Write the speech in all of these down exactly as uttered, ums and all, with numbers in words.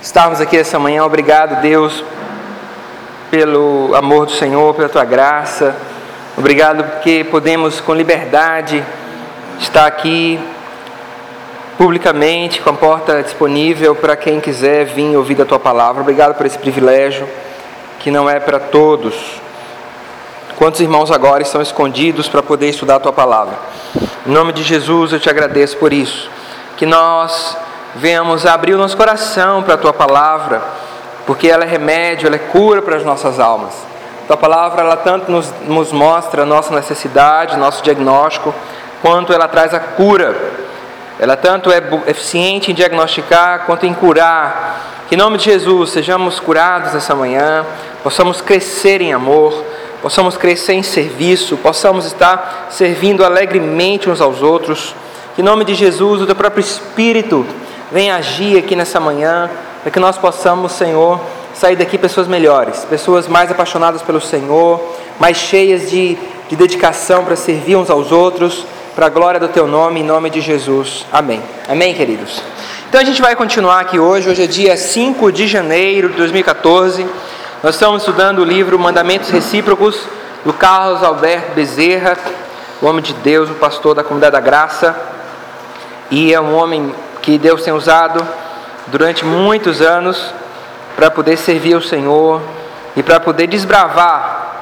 estarmos aqui essa manhã. Obrigado, Deus, pelo amor do Senhor, pela Tua graça. Obrigado porque podemos com liberdade estar aqui publicamente, com a porta disponível para quem quiser vir ouvir a Tua palavra. Obrigado por esse privilégio que não é para todos. Quantos irmãos agora estão escondidos para poder estudar a Tua palavra? Em nome de Jesus eu te agradeço por isso. Que nós venhamos a abrir o nosso coração para a Tua palavra, porque ela é remédio, ela é cura para as nossas almas. A Tua palavra, ela tanto nos, nos mostra a nossa necessidade, nosso diagnóstico, quanto ela traz a cura. Ela tanto é eficiente em diagnosticar, quanto em curar. Que em nome de Jesus sejamos curados nessa manhã, possamos crescer em amor, possamos crescer em serviço, possamos estar servindo alegremente uns aos outros. Que em nome de Jesus o Teu próprio Espírito venha agir aqui nessa manhã, para que nós possamos, Senhor, sair daqui pessoas melhores, pessoas mais apaixonadas pelo Senhor, mais cheias de, de dedicação para servir uns aos outros, para a glória do Teu nome, em nome de Jesus. Amém. Amém, queridos? Então a gente vai continuar aqui hoje. Hoje é dia cinco de janeiro de dois mil e catorze. Nós estamos estudando o livro Mandamentos Recíprocos, do Carlos Alberto Bezerra, o homem de Deus, o pastor da Comunidade da Graça. E é um homem que Deus tem usado durante muitos anos para poder servir ao Senhor e para poder desbravar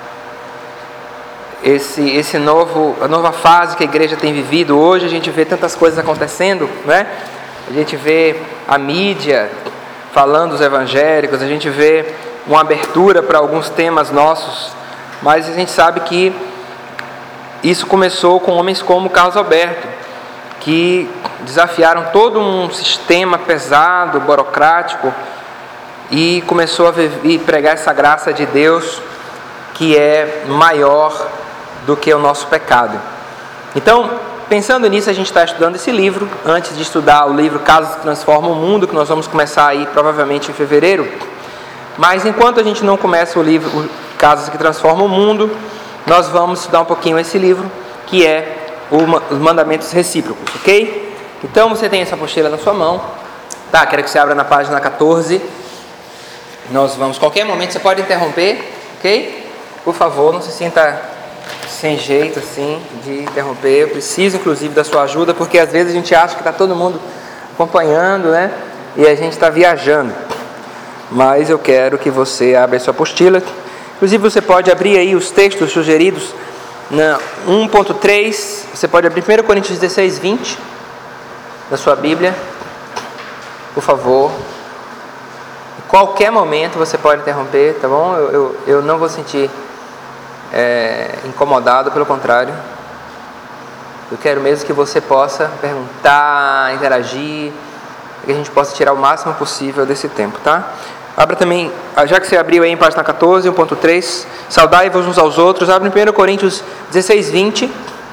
esse, esse novo, a nova fase que a igreja tem vivido. Hoje a gente vê tantas coisas acontecendo, né? A gente vê a mídia falando dos evangélicos, a gente vê uma abertura para alguns temas nossos, mas a gente sabe que isso começou com homens como Carlos Alberto, que desafiaram todo um sistema pesado, burocrático, e começou a viver, pregar essa graça de Deus que é maior do que o nosso pecado. Então, pensando nisso, a gente está estudando esse livro, antes de estudar o livro Casas que Transformam o Mundo, que nós vamos começar aí provavelmente em fevereiro. Mas enquanto a gente não começa o livro Casas que Transformam o Mundo, nós vamos estudar um pouquinho esse livro, que é os Mandamentos Recíprocos, ok? Então você tem essa apostila na sua mão, tá? Quero que você abra na página catorze. Nós vamos, qualquer momento você pode interromper, ok? Por favor, não se sinta sem jeito assim de interromper. Eu preciso inclusive da sua ajuda, porque às vezes a gente acha que está todo mundo acompanhando, né? E a gente está viajando. Mas eu quero que você abra a sua apostila. Inclusive você pode abrir aí os textos sugeridos na um ponto três. Você pode abrir primeira Coríntios dezesseis, vinte na sua Bíblia, por favor. Em qualquer momento você pode interromper, tá bom? Eu, eu, eu não vou sentir é, incomodado, pelo contrário. Eu quero mesmo que você possa perguntar, interagir, que a gente possa tirar o máximo possível desse tempo, tá? Abra também, já que você abriu aí em página catorze, um ponto três, saudai-vos uns aos outros. Abre em primeira Coríntios dezesseis, vinte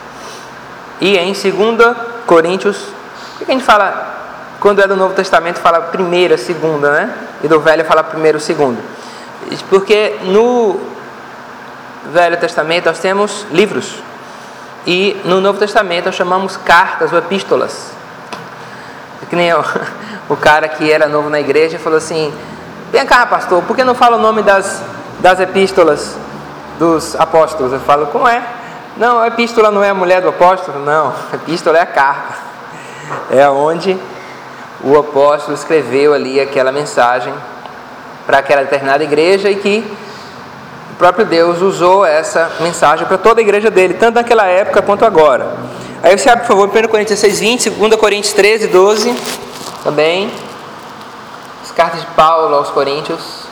e em segunda Coríntios. Por que a gente fala, quando é do Novo Testamento, fala primeira, segunda, né? E do Velho fala primeiro, segundo. Porque no Velho Testamento nós temos livros, e no Novo Testamento nós chamamos cartas ou epístolas. Que nem o, o cara que era novo na igreja falou assim: vem cá, pastor, por que não fala o nome das, das epístolas dos apóstolos? Eu falo, como é? Não, a epístola não é a mulher do apóstolo. Não, a epístola é a carta. É onde o apóstolo escreveu ali aquela mensagem para aquela determinada igreja, e que o próprio Deus usou essa mensagem para toda a igreja dele, tanto naquela época quanto agora. Aí você abre, por favor, primeira Coríntios dezesseis, vinte, segunda Coríntios treze, doze, também. As cartas de Paulo aos Coríntios.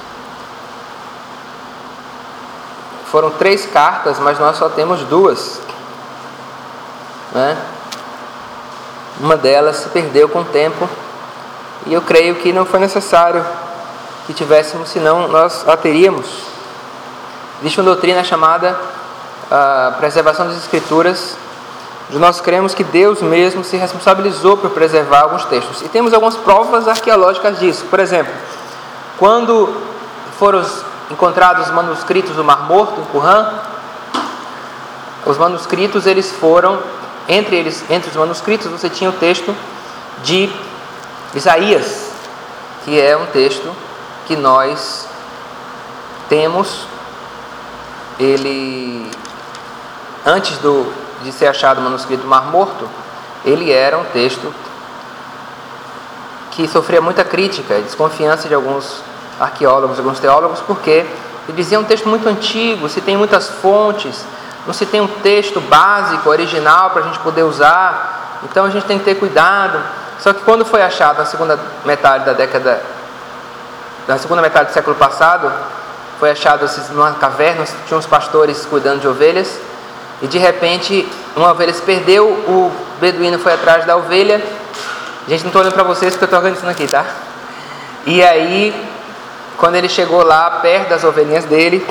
Foram três cartas, mas nós só temos duas, né? Uma delas se perdeu com o tempo, e eu creio que não foi necessário que tivéssemos, senão nós a teríamos. Existe uma doutrina chamada a preservação das Escrituras, onde nós cremos que Deus mesmo se responsabilizou por preservar alguns textos. E temos algumas provas arqueológicas disso. Por exemplo, quando foram encontrados os manuscritos do Mar Morto, em Qumran, os manuscritos, eles foram, entre eles, entre os manuscritos, você tinha o texto de Isaías. que é um texto que nós temos, ele, antes do, de ser achado o manuscrito do Mar Morto, ele era um texto que sofria muita crítica e desconfiança de alguns arqueólogos, alguns teólogos, porque ele dizia um texto muito antigo, se tem muitas fontes, não se tem um texto básico, original, para a gente poder usar, então a gente tem que ter cuidado. Só que quando foi achado na segunda metade da década, na segunda metade do século passado, foi achado numa caverna, tinha uns pastores cuidando de ovelhas, e de repente uma ovelha se perdeu, o beduíno foi atrás da ovelha. Gente, não estou olhando para vocês porque eu estou organizando aqui, tá? E aí, quando ele chegou lá perto das ovelhinhas dele,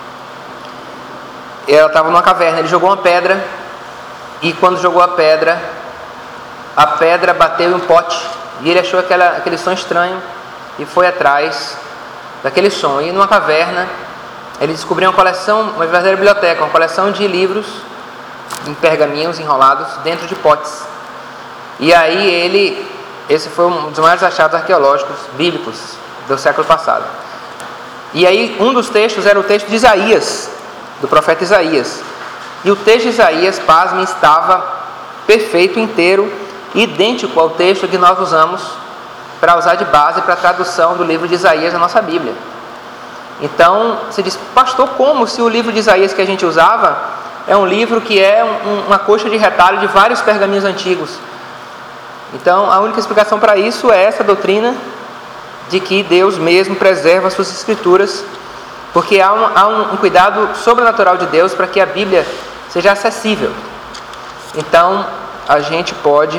ela estava numa caverna, ele jogou uma pedra, e quando jogou a pedra, a pedra bateu em um pote, e ele achou aquela, aquele som estranho, e foi atrás daquele som. E numa caverna, ele descobriu uma coleção, uma verdadeira biblioteca, uma coleção de livros em pergaminhos enrolados dentro de potes. E aí ele, esse foi um dos maiores achados arqueológicos bíblicos do século passado. E aí um dos textos era o texto de Isaías, do profeta Isaías. E o texto de Isaías, pasmem, estava perfeito, inteiro, idêntico ao texto que nós usamos para usar de base para a tradução do livro de Isaías na nossa Bíblia. Então, você diz, pastor, como se o livro de Isaías que a gente usava é um livro que é um, uma coxa de retalho de vários pergaminhos antigos? Então, a única explicação para isso é essa doutrina de que Deus mesmo preserva as suas escrituras, porque há um, há um, um cuidado sobrenatural de Deus para que a Bíblia seja acessível. Então, a gente pode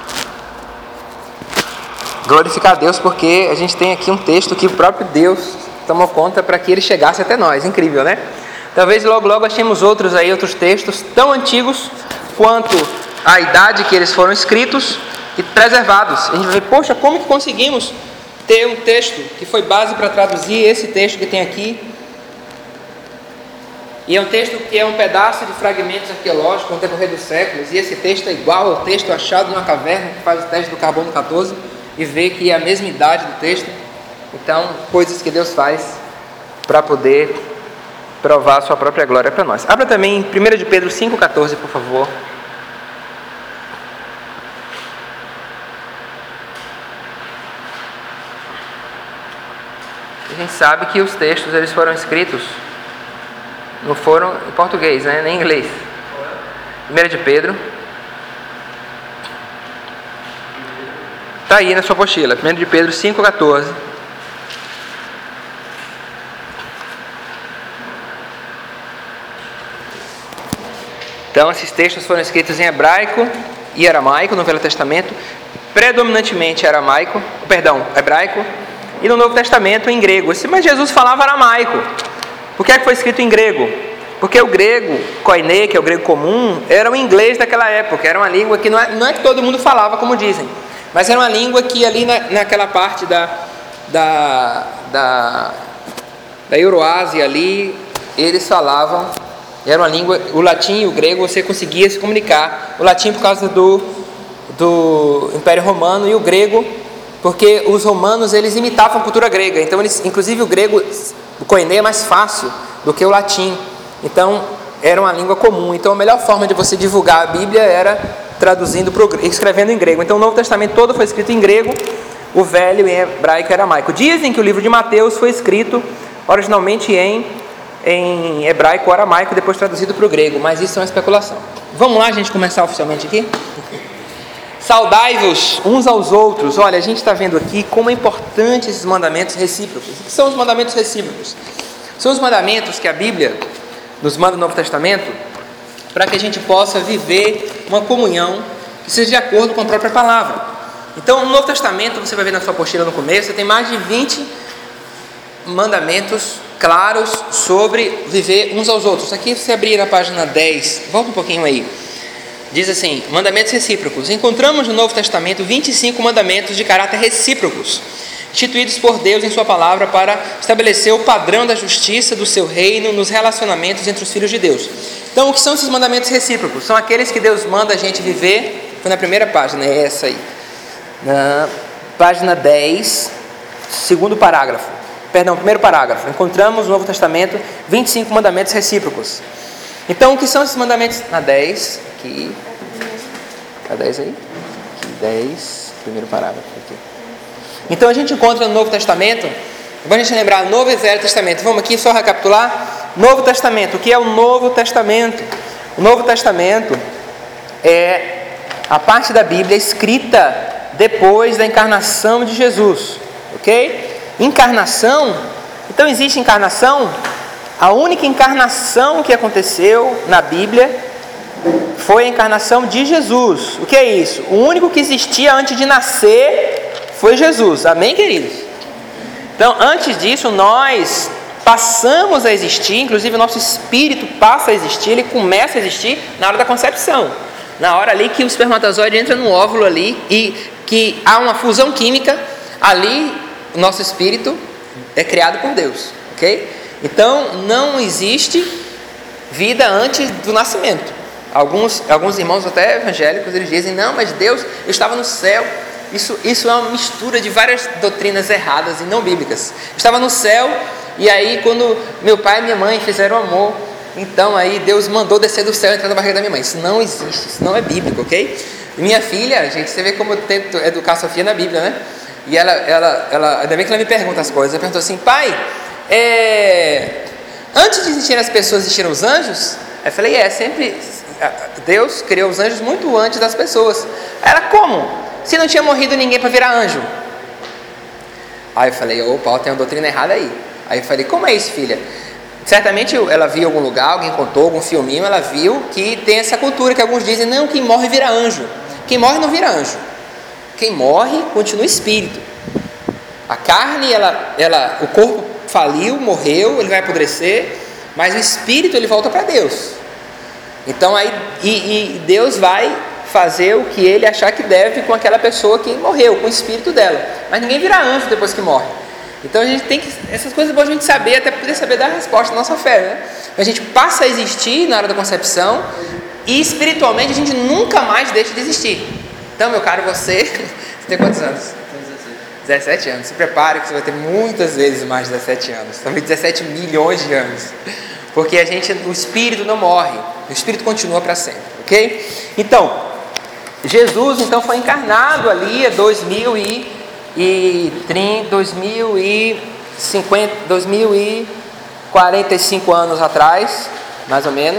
glorificar a Deus porque a gente tem aqui um texto que o próprio Deus tomou conta para que ele chegasse até nós. Incrível, né? Talvez logo logo achemos outros aí, outros textos tão antigos quanto a idade que eles foram escritos e preservados. A gente vai ver, poxa, como que conseguimos ter um texto que foi base para traduzir esse texto que tem aqui? E é um texto que é um pedaço de fragmentos arqueológicos no decorrer dos séculos, e esse texto é igual ao texto achado numa caverna que faz o teste do carbono quatorze e vê que é a mesma idade do texto. Então, coisas que Deus faz para poder provar a sua própria glória para nós. Abra também em primeira de Pedro cinco, quatorze, por favor. A gente sabe que os textos eles foram escritos, não foram em português, né? Nem em inglês. primeira de Pedro. Está aí na sua apostila. primeira de Pedro cinco, quatorze. Então, esses textos foram escritos em hebraico e aramaico no Velho Testamento, predominantemente aramaico, perdão, hebraico, e no Novo Testamento em grego. Mas Jesus falava aramaico. Por que é que foi escrito em grego? Porque o grego, koiné, que é o grego comum, era o inglês daquela época. Era uma língua que não é, não é que todo mundo falava, como dizem, mas era uma língua que ali na, naquela parte da, da, da, da Euroásia ali, eles falavam, era uma língua, o latim e o grego você conseguia se comunicar. O latim por causa do, do Império Romano, e o grego porque os romanos eles imitavam a cultura grega. Então, eles, inclusive o grego, o koiné é mais fácil do que o latim. Então, era uma língua comum. Então, a melhor forma de você divulgar a Bíblia era traduzindo, pro, escrevendo em grego. Então, o Novo Testamento todo foi escrito em grego, o Velho em hebraico e aramaico. Dizem que o livro de Mateus foi escrito originalmente em, em hebraico ou aramaico, depois traduzido para o grego, mas isso é uma especulação. Vamos lá, a gente começar oficialmente aqui? Saudai-vos uns aos outros. Olha, a gente está vendo aqui como é importante esses mandamentos recíprocos. O que são os mandamentos recíprocos? São os mandamentos que a Bíblia nos manda no Novo Testamento para que a gente possa viver uma comunhão que seja de acordo com a própria palavra. Então, no Novo Testamento, você vai ver na sua apostila no começo, tem mais de vinte mandamentos claros sobre viver uns aos outros. Aqui, se você abrir na página dez, volta um pouquinho aí. Diz assim, mandamentos recíprocos. Encontramos no Novo Testamento vinte e cinco mandamentos de caráter recíprocos, instituídos por Deus em sua palavra para estabelecer o padrão da justiça do seu reino nos relacionamentos entre os filhos de Deus. Então, o que são esses mandamentos recíprocos? São aqueles que Deus manda a gente viver. Foi na primeira página, é essa aí. Na página dez, segundo parágrafo, perdão, primeiro parágrafo, encontramos no Novo Testamento vinte e cinco mandamentos recíprocos. Então, o que são esses mandamentos? Na dez, aqui, tá dez aí? Aqui, dez, primeiro parágrafo aqui. Então, a gente encontra no Novo Testamento, vamos a gente lembrar, Novo e Velho Testamento. Vamos aqui só recapitular. Novo Testamento, o que é o Novo Testamento? O Novo Testamento é a parte da Bíblia escrita depois da encarnação de Jesus, ok? Encarnação, então existe encarnação. A única encarnação que aconteceu na Bíblia foi a encarnação de Jesus. O que é isso? O único que existia antes de nascer foi Jesus. Amém, queridos? Então, antes disso, nós passamos a existir, inclusive o nosso espírito passa a existir, ele começa a existir na hora da concepção. Na hora ali que o espermatozoide entra no óvulo ali e que há uma fusão química, ali o nosso espírito é criado por Deus, ok? Então, não existe vida antes do nascimento. Alguns, alguns irmãos até evangélicos, eles dizem, não, mas Deus estava no céu. Isso, isso é uma mistura de várias doutrinas erradas e não bíblicas. Estava no céu, e aí quando meu pai e minha mãe fizeram amor, então aí Deus mandou descer do céu e entrar na barriga da minha mãe. Isso não existe, isso não é bíblico, ok? Minha filha, gente, você vê como eu tento educar a Sofia na Bíblia, né? E ela, ela, ela ainda bem que ela me pergunta as coisas. Ela perguntou assim, pai, é, antes de existirem as pessoas, existiram os anjos? Eu falei, é, sempre, Deus criou os anjos muito antes das pessoas. Ela, como? Se não tinha morrido ninguém para virar anjo. Aí eu falei, opa, tem uma doutrina errada aí. Aí eu falei, como é isso, filha? Certamente ela viu em algum lugar, alguém contou, algum filminho, ela viu que tem essa cultura que alguns dizem, não, quem morre vira anjo. Quem morre não vira anjo. Quem morre continua espírito. A carne, ela, ela, o corpo faliu, morreu, ele vai apodrecer, mas o espírito ele volta para Deus. Então aí, e, e Deus vai fazer o que ele achar que deve com aquela pessoa que morreu, com o espírito dela. Mas ninguém vira anjo depois que morre. Então a gente tem que, essas coisas é bom a gente saber, até poder saber dar a resposta da nossa fé, né? A gente passa a existir na hora da concepção e espiritualmente a gente nunca mais deixa de existir. Então, meu caro, você, você tem quantos anos? dezessete anos. Se prepare que você vai ter muitas vezes mais de dezessete anos, talvez dezessete milhões de anos. Porque a gente, o espírito não morre, o espírito continua para sempre, ok? Então, Jesus então foi encarnado ali há dois mil e trinta, dois mil e cinquenta, dois mil e quarenta e cinco anos atrás, mais ou menos,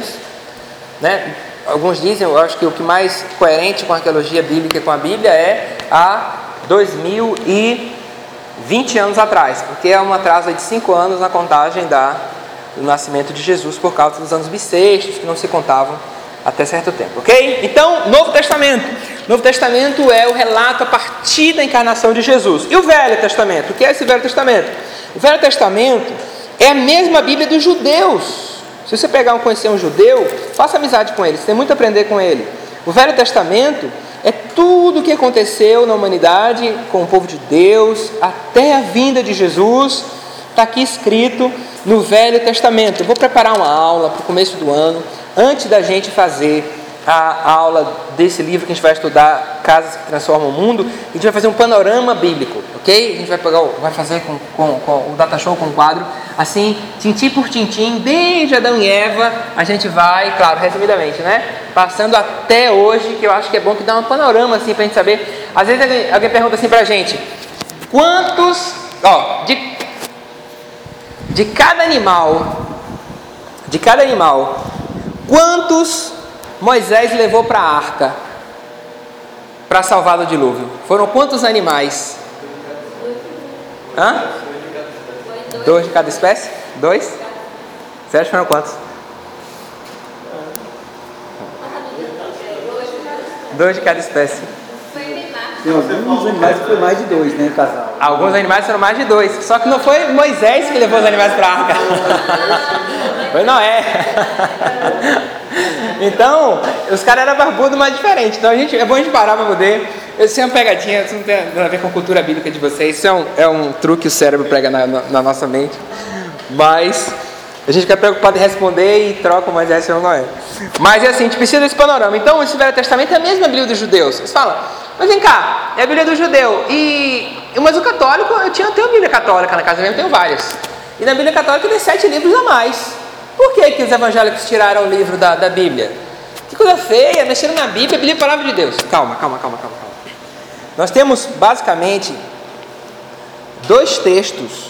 né? Alguns dizem, eu acho que o que mais coerente com a arqueologia bíblica e com a Bíblia é há dois mil e vinte anos atrás, porque é um atraso de cinco anos na contagem da, do nascimento de Jesus por causa dos anos bissextos que não se contavam até certo tempo, ok? Então, Novo Testamento. Novo Testamento é o relato a partir da encarnação de Jesus. E o Velho Testamento? O que é esse Velho Testamento? O Velho Testamento é a mesma Bíblia dos judeus. Se você pegar um conhecer um judeu, faça amizade com ele, você tem muito a aprender com ele. O Velho Testamento é tudo o que aconteceu na humanidade com o povo de Deus até a vinda de Jesus. Está aqui escrito no Velho Testamento. Eu vou preparar uma aula para o começo do ano, antes da gente fazer a aula desse livro que a gente vai estudar, Casas que Transformam o Mundo. A gente vai fazer um panorama bíblico, ok? A gente vai, pegar, vai fazer com, com, com o Data Show com um quadro, assim, tintim por tintim, desde Adão e Eva, a gente vai, claro, resumidamente, né? Passando até hoje, que eu acho que é bom que dá um panorama, assim, para a gente saber. Às vezes alguém, alguém pergunta assim para a gente, quantos, ó, de, de cada animal, de cada animal, quantos Moisés levou para a arca para salvar do dilúvio? Foram quantos animais? Hã? Dois de cada espécie? Dois? Você acha que foram quantos? Dois de cada espécie. Tem alguns animais que foi mais de dois, né, casal? Alguns animais foram mais de dois. Só que não foi Moisés que levou os animais para a arca. Foi Noé. Então, os caras eram barbudos, mas diferente. Então, a gente, é bom a gente parar para poder... Isso é uma pegadinha, isso não tem nada a ver com a cultura bíblica de vocês. Isso é um, é um truque que o cérebro prega na, na, na nossa mente. Mas a gente fica preocupado em responder e troca o Moisés e o Noé. Mas é assim, a gente precisa desse panorama. Então, esse Velho Testamento é a mesma Bíblia dos judeus. Você fala, mas vem cá, é a Bíblia do judeu. E mas o católico, eu tinha, eu tenho a Bíblia católica na casa minha, eu tenho várias. E na Bíblia católica tem sete livros a mais. Por que que os evangélicos tiraram o livro da, da Bíblia? Que coisa feia, mexeram na Bíblia, a Bíblia é a palavra de Deus. Calma, calma, calma, calma, calma. Nós temos basicamente dois textos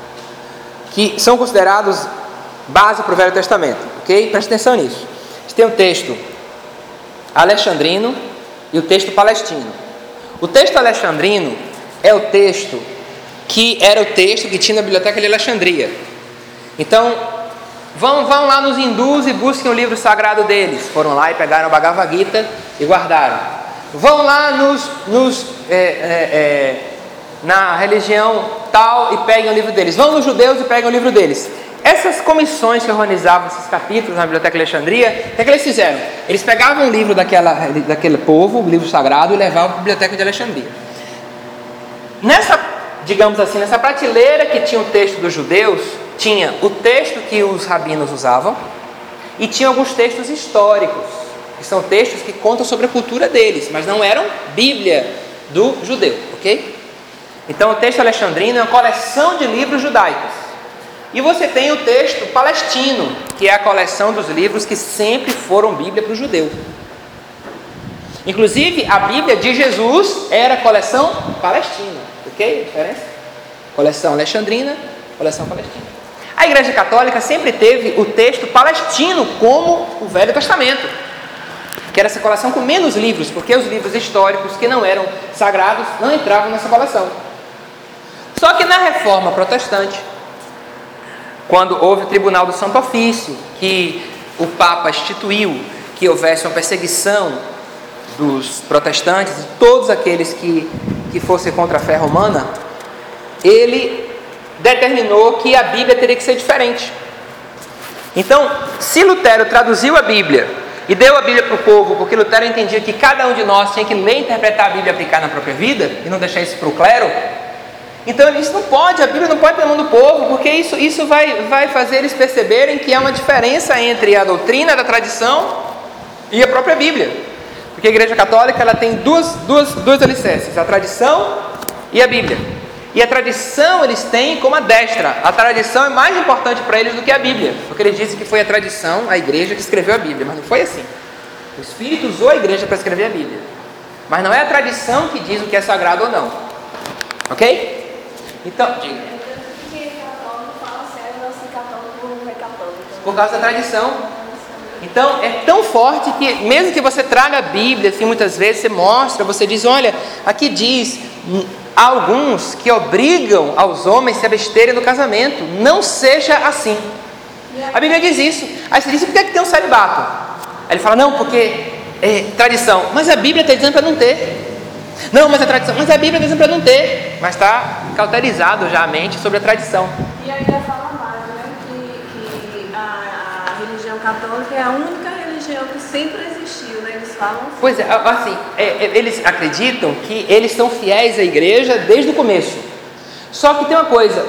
que são considerados base para o Velho Testamento, ok? Preste atenção nisso. A gente tem o texto alexandrino e o texto palestino. O texto alexandrino é o texto que era o texto que tinha na biblioteca de Alexandria. Então, vão, vão lá nos hindus e busquem o livro sagrado deles. Foram lá e pegaram a Bhagavad Gita e guardaram. Vão lá nos, nos, é, é, é, na religião tal e peguem o livro deles. Vão nos judeus e peguem o livro deles. Essas comissões que organizavam esses capítulos na Biblioteca de Alexandria, o que é que eles fizeram? Eles pegavam o livro daquela, daquele povo, o livro sagrado, e levavam para a Biblioteca de Alexandria. Nessa, digamos assim, nessa prateleira que tinha o texto dos judeus, tinha o texto que os rabinos usavam e tinha alguns textos históricos, que são textos que contam sobre a cultura deles, mas não eram Bíblia do judeu, ok? Então o texto alexandrino é uma coleção de livros judaicos. E você tem o texto palestino, que é a coleção dos livros que sempre foram Bíblia para o judeu. Inclusive, a Bíblia de Jesus era a coleção palestina. Ok? A diferença? Coleção alexandrina, coleção palestina. A Igreja Católica sempre teve o texto palestino como o Velho Testamento, que era essa coleção com menos livros, porque os livros históricos que não eram sagrados não entravam nessa coleção. Só que na Reforma Protestante, quando houve o Tribunal do Santo Ofício, que o Papa instituiu que houvesse uma perseguição dos protestantes, de todos aqueles que, que fossem contra a fé romana, ele determinou que a Bíblia teria que ser diferente. Então, se Lutero traduziu a Bíblia e deu a Bíblia para o povo, porque Lutero entendia que cada um de nós tinha que ler, interpretar a Bíblia e aplicar na própria vida, e não deixar isso para o clero, então ele disse, não pode, a Bíblia não pode ter na mão do povo, porque isso, isso vai, vai fazer eles perceberem que há uma diferença entre a doutrina da tradição e a própria Bíblia. Porque a Igreja Católica ela tem duas, duas, duas alicerces, a tradição e a Bíblia. E a tradição eles têm como a destra. A tradição é mais importante para eles do que a Bíblia, porque eles dizem que foi a tradição, a igreja que escreveu a Bíblia, mas não foi assim. O Espírito usou a igreja para escrever a Bíblia, mas não é a tradição que diz o que é sagrado ou não. Ok? Então, diga. Por causa da tradição. Então, é tão forte que, mesmo que você traga a Bíblia, assim, muitas vezes você mostra, você diz, olha, aqui diz, há alguns que obrigam aos homens a se absterem do casamento, não seja assim. A Bíblia diz isso. Aí você diz, por que é que tem um celibato? Aí ele fala, não, porque é tradição. Mas a Bíblia está dizendo para não ter. Não, mas a tradição, mas a Bíblia está dizendo para não ter. Mas está cauterizado já a mente sobre a tradição. E ainda fala mais, né? Que, que a, a religião católica é a única religião que sempre existiu, né? Eles falam assim. Pois é, assim, é, é, eles acreditam que eles são fiéis à igreja desde o começo. Só que tem uma coisa,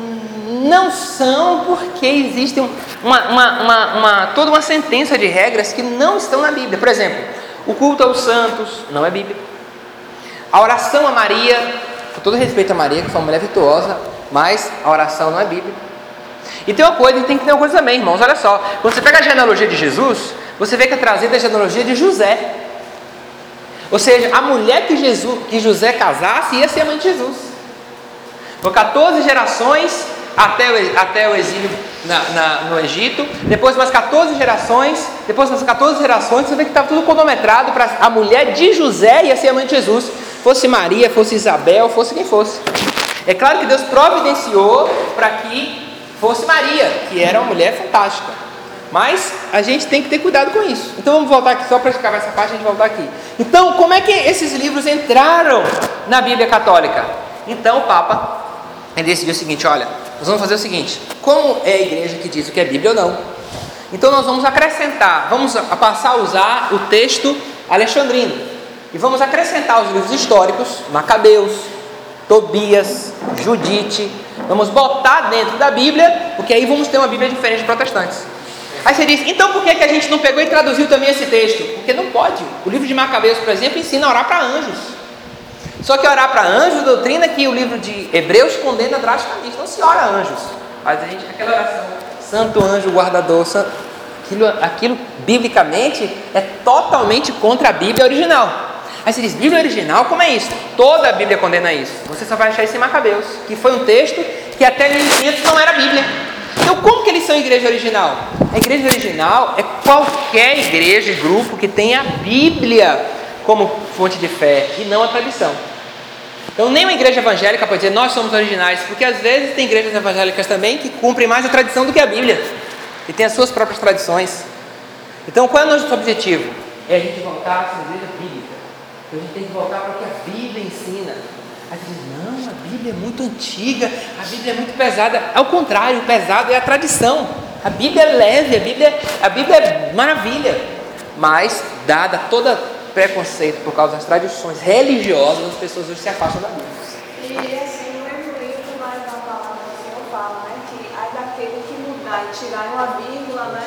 não são porque existe uma, uma, uma, uma, toda uma sentença de regras que não estão na Bíblia. Por exemplo, o culto aos santos não é Bíblia. A oração a Maria, com todo respeito a Maria, que foi uma mulher virtuosa, mas a oração não é Bíblia. E tem uma coisa, e tem que ter uma coisa também, irmãos, olha só. Quando você pega a genealogia de Jesus, você vê que é trazida a genealogia de José. Ou seja, a mulher que, Jesus, que José casasse ia ser a mãe de Jesus. Por quatorze gerações até o, até o exílio na, na, no Egito, depois mais quatorze gerações, depois mais quatorze gerações, você vê que estava tudo cronometrado para a mulher de José ia ser a mãe de Jesus. Fosse Maria, fosse Isabel, fosse quem fosse. É claro que Deus providenciou para que fosse Maria, que era uma mulher fantástica. Mas a gente tem que ter cuidado com isso. Então vamos voltar aqui, só para explicar essa parte, a gente voltar aqui. Então, como é que esses livros entraram na Bíblia Católica? Então o Papa ele decidiu o seguinte, olha, nós vamos fazer o seguinte, como é a igreja que diz o que é Bíblia ou não? Então nós vamos acrescentar, vamos passar a usar o texto alexandrino. E vamos acrescentar os livros históricos, Macabeus, Tobias, Judite, vamos botar dentro da Bíblia, porque aí vamos ter uma Bíblia diferente de protestantes. Aí você diz, então por que, que a gente não pegou e traduziu também esse texto? Porque não pode. O livro de Macabeus, por exemplo, ensina a orar para anjos. Só que orar para anjos, doutrina que o livro de Hebreus condena drasticamente. Não se ora a anjos. Mas a gente, aquela oração, santo anjo guardador, aquilo, aquilo biblicamente é totalmente contra a Bíblia original. Aí você diz, Bíblia original, como é isso? Toda a Bíblia condena isso. Você só vai achar isso em Macabeus, que foi um texto que até mil e quinhentos não era Bíblia. Então como que eles são igreja original? A igreja original é qualquer igreja e grupo que tenha a Bíblia como fonte de fé e não a tradição. Então nem uma igreja evangélica pode dizer, nós somos originais, porque às vezes tem igrejas evangélicas também que cumprem mais a tradição do que a Bíblia, e tem as suas próprias tradições. Então qual é o nosso objetivo? É a gente voltar à igreja bíblica. A gente tem que voltar para o que a Bíblia ensina. Aí você diz, não, a Bíblia é muito antiga, a Bíblia é muito pesada. Ao contrário, o pesado é a tradição. A Bíblia é leve, a Bíblia, a Bíblia é maravilha. Mas, dada toda preconceito por causa das tradições religiosas, as pessoas hoje se afastam da Bíblia. E assim, no mesmo livro, mais na palavra do Senhor fala, né, que aí daquele que mudar e tirar uma vírgula, né?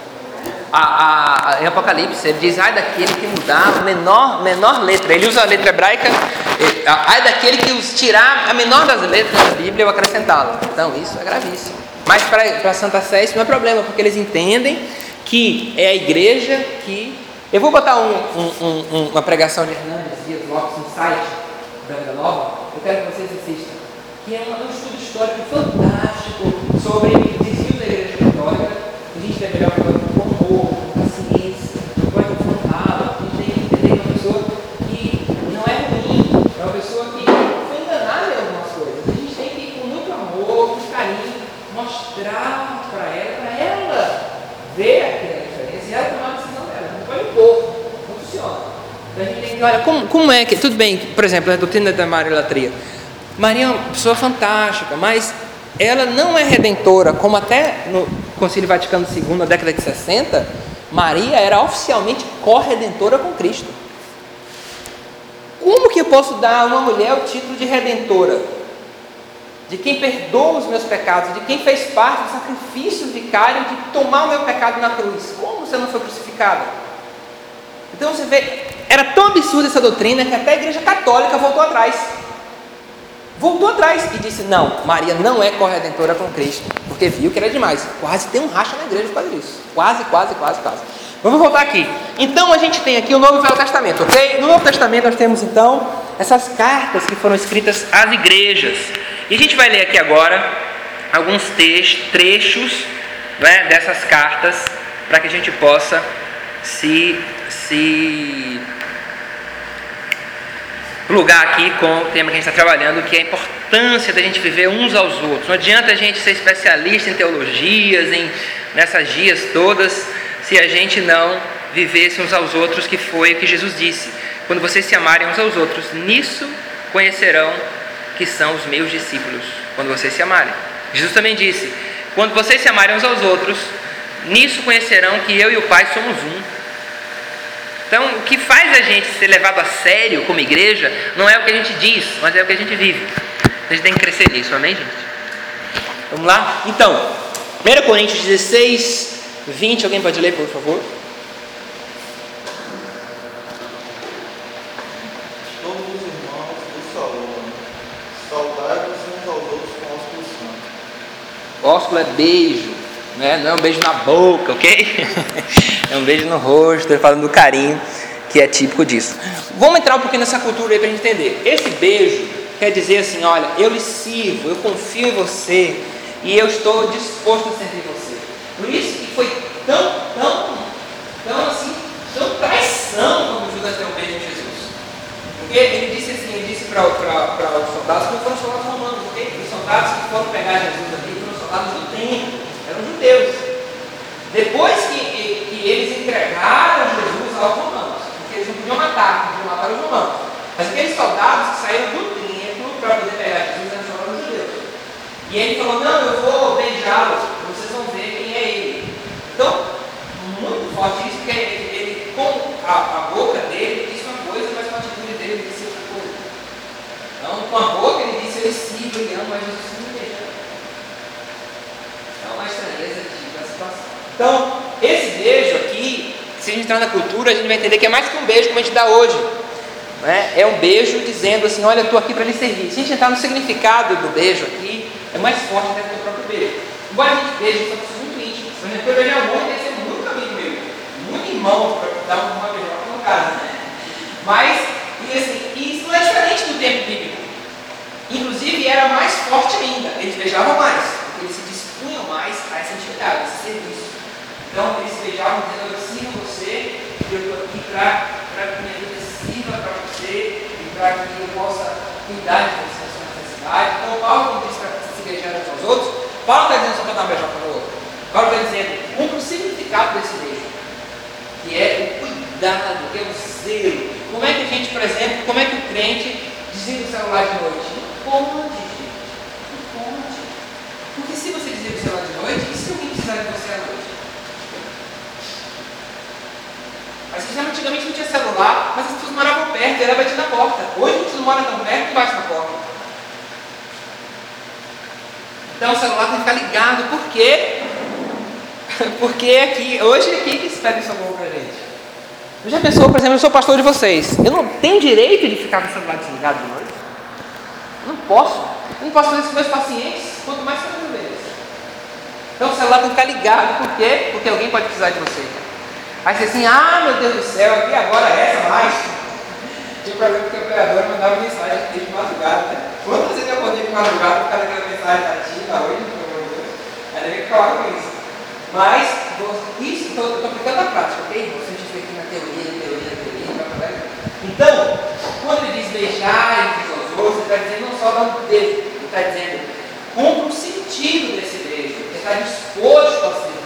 A, a, a, em Apocalipse, ele diz, ai daquele que mudar a menor, menor letra. Ele usa a letra hebraica, ele, ai daquele que os tirar a menor das letras da Bíblia ou acrescentá-la. Então, isso é gravíssimo. Mas para a Santa Sé isso não é problema, porque eles entendem que é a igreja que... Eu vou botar um, um, um, uma pregação de Hernandes Dias Lopes no site da Vida Nova. Eu quero que vocês assistam. Que é um estudo histórico fantástico sobre o desvio da igreja católica. A gente deve olhar para com amor, com paciência, com confrontá-la. A gente tem que entender que é uma pessoa que não é ruim, é uma pessoa que foi enganada em algumas coisas. A gente tem que, com muito amor, com carinho, mostrar para ela, para ela ver aquela diferença e ela tomar a decisão dela. Não pode impor, não funciona. Então a gente tem que, olha, como, como é que, tudo bem, por exemplo, a doutrina da Mariolatria. Maria é uma pessoa fantástica, mas ela não é redentora, como até no Concílio Vaticano segundo, na década de sessenta, Maria era oficialmente corredentora com Cristo. Como que eu posso dar a uma mulher o título de redentora? De quem perdoa os meus pecados, de quem fez parte do sacrifício vicário de tomar o meu pecado na cruz. Como você não foi crucificada? Então você vê, era tão absurda essa doutrina que até a Igreja Católica voltou atrás. Voltou atrás e disse, não, Maria não é corredentora com Cristo, porque viu que era demais. Quase tem um racha na igreja por causa disso. Quase, quase, quase, quase. Vamos voltar aqui. Então a gente tem aqui o Novo e o Velho Testamento, ok? No Novo Testamento nós temos então essas cartas que foram escritas às igrejas. E a gente vai ler aqui agora alguns trechos, né, dessas cartas, para que a gente possa se... se lugar aqui com o tema que a gente está trabalhando, que é a importância da gente viver uns aos outros. Não adianta a gente ser especialista em teologias, em, nessas dias todas, se a gente não vivesse uns aos outros, que foi o que Jesus disse. Quando vocês se amarem uns aos outros, nisso conhecerão que são os meus discípulos. Quando vocês se amarem. Jesus também disse, quando vocês se amarem uns aos outros, nisso conhecerão que eu e o Pai somos um. Então, o que faz a gente ser levado a sério como igreja não é o que a gente diz, mas é o que a gente vive. A gente tem que crescer nisso, amém, gente? Vamos lá? Então, primeira Coríntios dezesseis, vinte, alguém pode ler, por favor? Todos os irmãos do Salão, saudai-vos uns aos outros com ósculo santo. Ósculo é beijo, né? Não é um beijo na boca, ok? É um beijo no rosto, estou falando do carinho, que é típico disso. Vamos entrar um pouquinho nessa cultura aí para a gente entender. Esse beijo quer dizer assim, olha, eu lhe sirvo, eu confio em você e eu estou disposto a servir você. Por isso que foi tão, tão, tão assim, tão traição quando Judas deu um beijo em Jesus. Porque ele disse assim, ele disse para os soldados que não foram soldados romanos, ok? Os soldados que foram pegar Jesus ali foram soldados do templo, eram judeus. Depois que, que, que eles entregaram Jesus aos romanos, porque eles não podiam matar, não podiam matar os romanos, mas aqueles soldados que saíram do templo para poder pegar Jesus eram chamados judeus. E ele falou, não, eu vou beijá-los, vocês vão ver quem é ele. Então, muito forte isso, porque ele, ele com a, a boca dele disse uma coisa, mas com a atitude dele disse outra coisa. Então, com a boca ele disse, eu sigo, ele ama, mas Jesus não me beija. Então, uma estranheza da situação. Então, esse beijo aqui, se a gente entrar na cultura, a gente vai entender que é mais que um beijo como a gente dá hoje. né? É um beijo dizendo assim, olha, eu estou aqui para lhe servir. Se a gente entrar no significado do beijo aqui, é mais forte até do que o próprio beijo. Embora a gente beije, são pessoas muito íntimas. Por exemplo, eu beijar um monte, deve ser muito amigo meu, muito irmão para dar uma beijoca no caso, né? Mas, e assim, isso não é diferente do tempo bíblico. Inclusive, era mais forte ainda. Eles beijavam mais, porque eles se dispunham mais a essa intimidade, a esse serviço. Então, eles se beijavam dizendo, eu sirvo você, e eu estou aqui para que minha vida sirva para você, e para que eu possa cuidar de você, da sua necessidade. Então, Paulo não diz para se beijar uns aos outros. Paulo está dizendo só para dar um beijoca no outro. Paulo está dizendo, cumpre o significado desse beijo, que é o cuidado, que é o zelo. Como é que a gente, por exemplo, como é que o crente desliga o celular de noite? Não pode, gente. Não pode. Porque se você desliga o celular de noite, e se alguém precisar de você à noite? Mas antigamente não tinha celular, mas as pessoas moravam perto, ele batia na porta. Hoje a gente não mora tão perto que bate na porta. Então o celular tem que ficar ligado, por quê? Porque aqui, hoje aqui que espera socorro para a gente. Eu já pensou, por exemplo, eu sou pastor de vocês, eu não tenho direito de ficar com o celular desligado de noite? Eu não posso. Eu não posso fazer isso com meus pacientes, quanto mais com os deles. Então o celular tem que ficar ligado, por quê? Porque alguém pode precisar de você. Aí você assim, ah meu Deus do céu, aqui agora é essa mais. Tinha problema que o operador mandava mensagem aqui de madrugada, né? Quantas vezes eu acordei de madrugada por causa daquela mensagem ativa hoje, pelo amor de Deus? Ainda bem que coloca com isso. Mas, isso eu estou aplicando na prática, ok? Você a gente vê aqui na teoria, na teoria, na teoria, na teoria. Então, quando ele diz beijar entre os outros, ele está dizendo não só dar um beijo, ele está dizendo, cumpra o sentido desse beijo, ele está disposto a servir.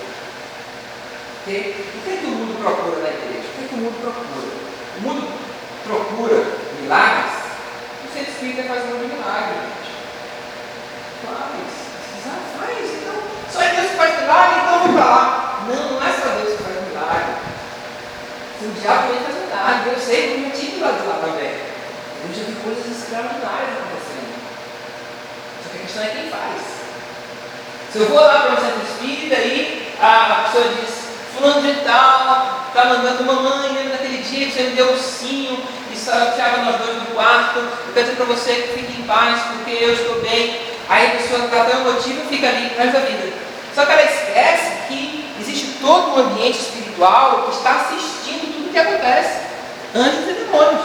Okay? O que é que o mundo procura na igreja? O que é que o mundo procura? O mundo procura milagres? O centro espírita faz um monte de milagre, gente. Faz. Faz. Então, só é Deus que faz milagre, então vamos para lá. Não, não é só Deus que faz milagre. O diabo também faz milagre. Eu sei que eu já tive lá de lá também. Eu já vi coisas extraordinárias acontecendo. Só que a questão é quem faz. Se eu vou lá para o centro espírita e a pessoa diz, fulano de tal, está mandando mamãe, lembra daquele dia que você me deu um ursinho e salteava nós dois no quarto, eu quero dizer para você que fique em paz, porque eu estou bem. Aí a pessoa está tão emotiva e fica ali, resto da vida. Só que ela esquece que existe todo um ambiente espiritual que está assistindo tudo o que acontece. Anjos e demônios.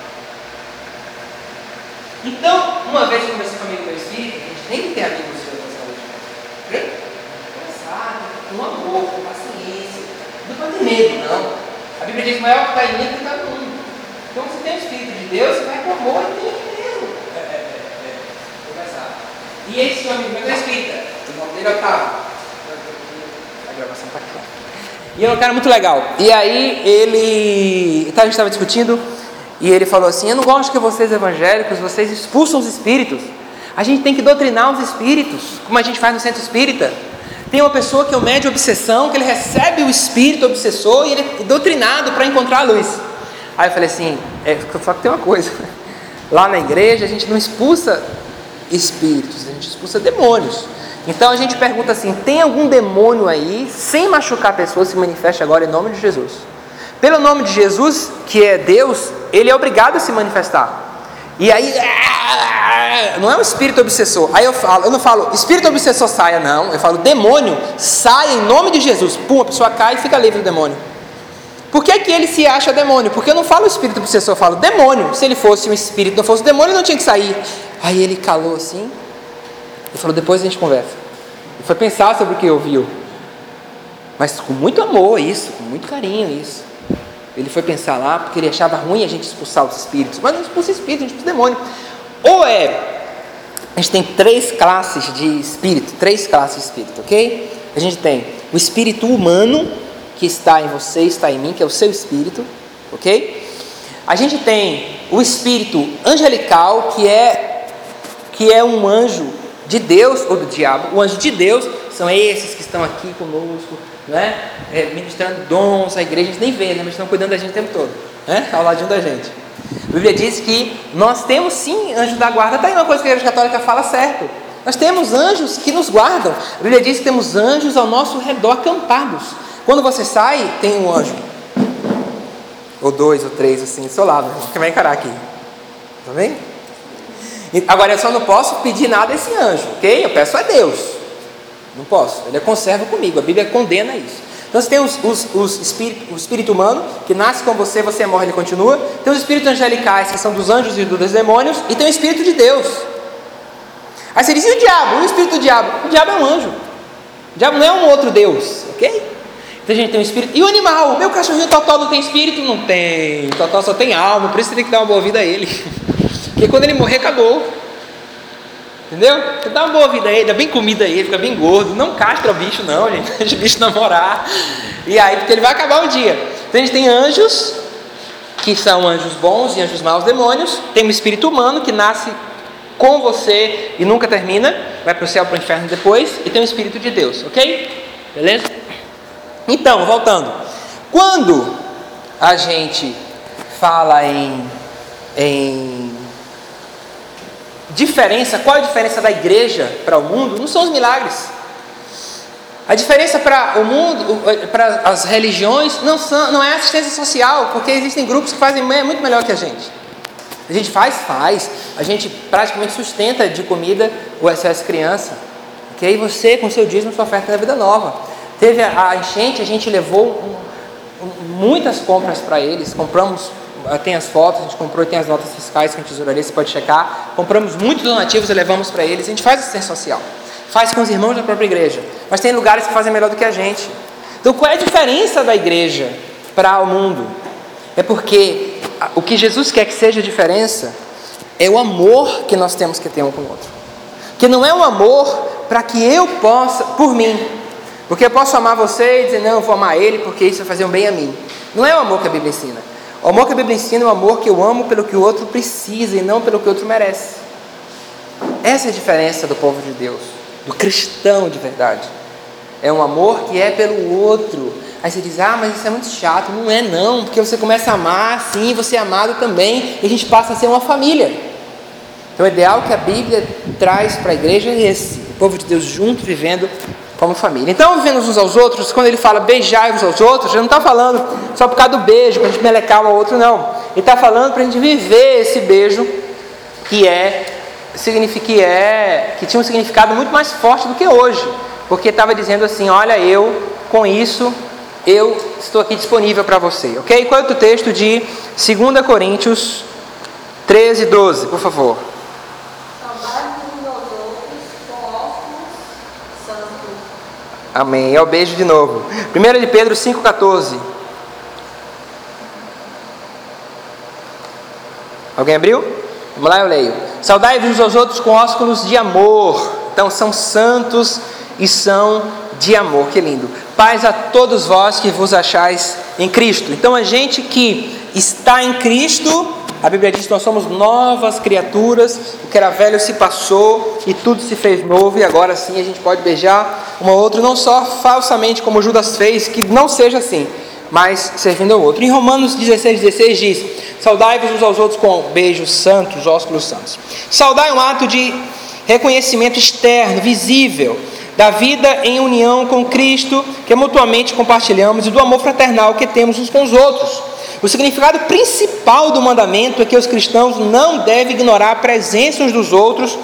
Então, uma vez eu conversei com um amigo do meu espírito, a gente tem que ter amigos de outra saúde. Conversar com amor, com paciência. Não pode ter medo, não. A Bíblia diz que o maior que está em mim é que está no mundo. Então, se tem o Espírito de Deus, você vai com amor e tem que mesmo. É, é, é, é. Conversar. E esse seu amigo meu é espírita. O nome dele é Otávio. A gravação está aqui. E é um cara muito legal. E aí, ele. Então, a gente estava discutindo. E ele falou assim, eu não gosto que vocês evangélicos, vocês expulsam os espíritos. A gente tem que doutrinar os espíritos, como a gente faz no centro espírita. Tem uma pessoa que é o médium obsessão, que ele recebe o espírito obsessor e ele é doutrinado para encontrar a luz. Aí eu falei assim, é, só que tem uma coisa, lá na igreja a gente não expulsa espíritos, a gente expulsa demônios. Então a gente pergunta assim, tem algum demônio aí, sem machucar a pessoa, se manifeste agora em nome de Jesus? Pelo nome de Jesus, que é Deus, ele é obrigado a se manifestar. E aí, não é um espírito obsessor. Aí eu falo, eu não falo, espírito obsessor saia, não. Eu falo, demônio, saia em nome de Jesus. Pum, a pessoa cai e fica livre do demônio. Por que que ele se acha demônio? Porque eu não falo espírito obsessor, eu falo demônio. Se ele fosse um espírito, não fosse um demônio, ele não tinha que sair. Aí ele calou assim e falou, depois a gente conversa. Ele foi pensar sobre o que ouviu. Mas com muito amor isso, com muito carinho isso. Ele foi pensar lá, porque ele achava ruim a gente expulsar os espíritos. Mas não expulsa espírito, a gente expulsa demônio. Ou é, a gente tem três classes de espírito, três classes de espírito, ok? A gente tem o espírito humano, que está em você, está em mim, que é o seu espírito, ok? A gente tem o espírito angelical, que é, que é um anjo de Deus, ou do diabo. O anjo de Deus são esses que estão aqui conosco, não é? É, ministrando dons à igreja, a gente nem vê, né? Mas estão cuidando da gente o tempo todo, né? Ao ladinho da gente. A Bíblia diz que nós temos sim anjos da guarda. Está aí uma coisa que a igreja católica fala certo. Nós temos anjos que nos guardam. A Bíblia diz que temos anjos ao nosso redor acampados. Quando você sai, tem um anjo. ou dois, ou três, assim, do seu lado, irmão. Quem vai encarar aqui? Tá vendo? Agora, eu só não posso pedir nada a esse anjo, ok? Eu peço a Deus. Não posso. Ele é conserva comigo. A Bíblia condena isso. Então, você tem os, os, os espírito, o espírito humano, que nasce com você, você morre, ele continua. Tem os espíritos angelicais, que são dos anjos e dos demônios. E tem o espírito de Deus. Aí você diz, e o diabo? E o espírito do diabo? O diabo é um anjo. O diabo não é um outro Deus, ok? Então a gente tem um espírito. E o animal? O meu cachorrinho Totó não tem espírito? Não tem. O Totó só tem alma, por isso você tem que dar uma boa vida a ele. Porque quando ele morrer, acabou. Entendeu? Você dá uma boa vida a ele, dá bem comida a ele, fica bem gordo. Não castra o bicho, não, gente. Deixa o bicho namorar. E aí, porque ele vai acabar um dia. Então a gente tem anjos, que são anjos bons e anjos maus, demônios. Tem um espírito humano que nasce com você e nunca termina, vai para o céu, para o inferno depois. E tem o espírito de Deus, ok? Beleza? Então, voltando. Quando a gente fala em, em diferença, qual é a diferença da igreja para o mundo? Não são os milagres. A diferença para o mundo, para as religiões, não, são, não é assistência social, porque existem grupos que fazem muito melhor que a gente. A gente faz, faz. A gente praticamente sustenta de comida o S O S Criança. Que aí você, com seu dízimo, sua oferta da vida nova. Teve a, a enchente, a gente levou um, um, muitas compras para eles. Compramos, tem as fotos, a gente comprou, tem as notas fiscais com a tesouraria, você pode checar. Compramos muitos donativos e levamos para eles. A gente faz assistência social. Faz com os irmãos da própria igreja. Mas tem lugares que fazem melhor do que a gente. Então, qual é a diferença da igreja para o mundo? É porque o que Jesus quer que seja a diferença é o amor que nós temos que ter um com o outro. Que não é um amor para que eu possa, por mim. Porque eu posso amar você e dizer, não, eu vou amar ele porque isso vai fazer um bem a mim. Não é o amor que a Bíblia ensina. O amor que a Bíblia ensina é o amor que eu amo pelo que o outro precisa e não pelo que o outro merece. Essa é a diferença do povo de Deus, do cristão de verdade. É um amor que é pelo outro. Aí você diz, ah, mas isso é muito chato. Não é não, porque você começa a amar assim, você é amado também, e a gente passa a ser uma família. Então o ideal que a Bíblia traz para a igreja é esse, o povo de Deus junto, vivendo como família. Então, vivendo uns aos outros, quando ele fala beijai uns aos outros, ele não está falando só por causa do beijo, para a gente melecar um ao outro, não. Ele está falando para a gente viver esse beijo, que é, significa, que é, que tinha um significado muito mais forte do que hoje, porque estava dizendo assim, olha, eu, com isso, eu estou aqui disponível para você, ok? Qual é o outro texto de dois Coríntios treze, doze, por favor? Amém, é o beijo de novo. primeira de Pedro cinco, quatorze. Alguém abriu? Vamos lá, eu leio. Saudai-vos uns aos outros com ósculos de amor. Então são santos e são de amor. Que lindo. Paz a todos vós que vos achais em Cristo. Então a gente que está em Cristo, a Bíblia diz que nós somos novas criaturas, o que era velho se passou e tudo se fez novo, e agora sim a gente pode beijar um ao outro, não só falsamente como Judas fez, que não seja assim, mas servindo ao outro. Em Romanos dezesseis, dezesseis diz, saudai-vos uns aos outros com beijos santos, ósculos santos. Saudar é um ato de reconhecimento externo, visível, da vida em união com Cristo, que mutuamente compartilhamos, e do amor fraternal que temos uns com os outros. O significado principal do mandamento é que os cristãos não devem ignorar a presença uns dos outros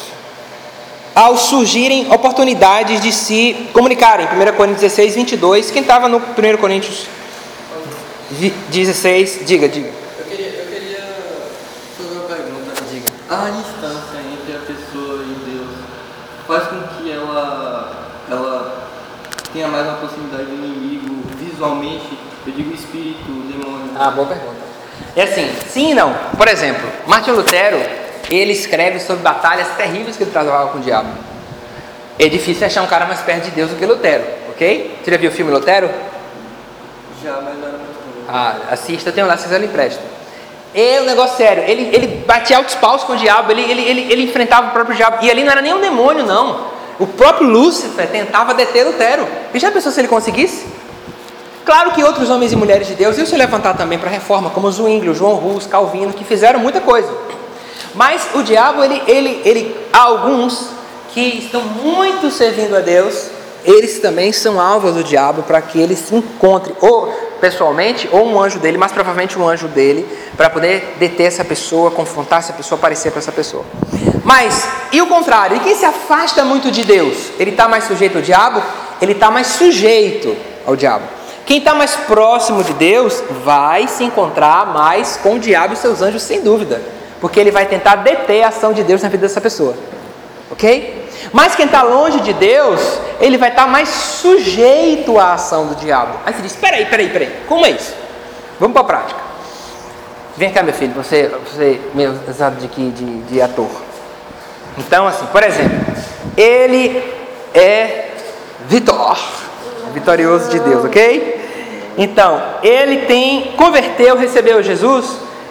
ao surgirem oportunidades de se comunicarem. primeira Coríntios dezesseis, vinte e dois. Quem estava no primeira Coríntios dezesseis, diga, diga. Eu queria, eu queria fazer uma pergunta. Diga. A distância entre a pessoa e Deus faz com que ela, ela tenha mais uma proximidade do inimigo visualmente? Eu digo espírito, demônio. Ah, boa pergunta. É assim, sim e não. Por exemplo, Martinho Lutero, ele escreve sobre batalhas terríveis que ele travava com o diabo. É difícil achar um cara mais perto de Deus do que Lutero, ok? Você já viu o filme Lutero? Já, mas não era muito bom. Ah, assista, tem um lá, se quiser, ele empresta. É um negócio sério. Ele, ele batia altos paus com o diabo, ele, ele, ele, ele enfrentava o próprio diabo. E ali não era nem um demônio, não. O próprio Lúcifer tentava deter Lutero. E já pensou se ele conseguisse? Claro que outros homens e mulheres de Deus iam se levantar também para a reforma, como Zwinglio, João Hus, Calvino, que fizeram muita coisa. Mas o diabo, ele, ele, ele, há alguns que estão muito servindo a Deus, eles também são alvos do diabo para que ele se encontre, ou pessoalmente, ou um anjo dele, mas provavelmente um anjo dele, para poder deter essa pessoa, confrontar essa pessoa, aparecer para essa pessoa. Mas, e o contrário? E quem se afasta muito de Deus? Ele está mais sujeito ao diabo? Ele está mais sujeito ao diabo. Quem está mais próximo de Deus vai se encontrar mais com o diabo e seus anjos, sem dúvida, porque ele vai tentar deter a ação de Deus na vida dessa pessoa, ok? Mas quem está longe de Deus, ele vai estar mais sujeito à ação do diabo. Aí você diz, peraí, peraí, peraí, como é isso? Vamos para a prática. Vem cá, meu filho, você, você meu usado de, de, de ator. Então, assim, por exemplo, ele é Vitor, vitorioso de Deus, ok? Então, ele tem, converteu, recebeu Jesus,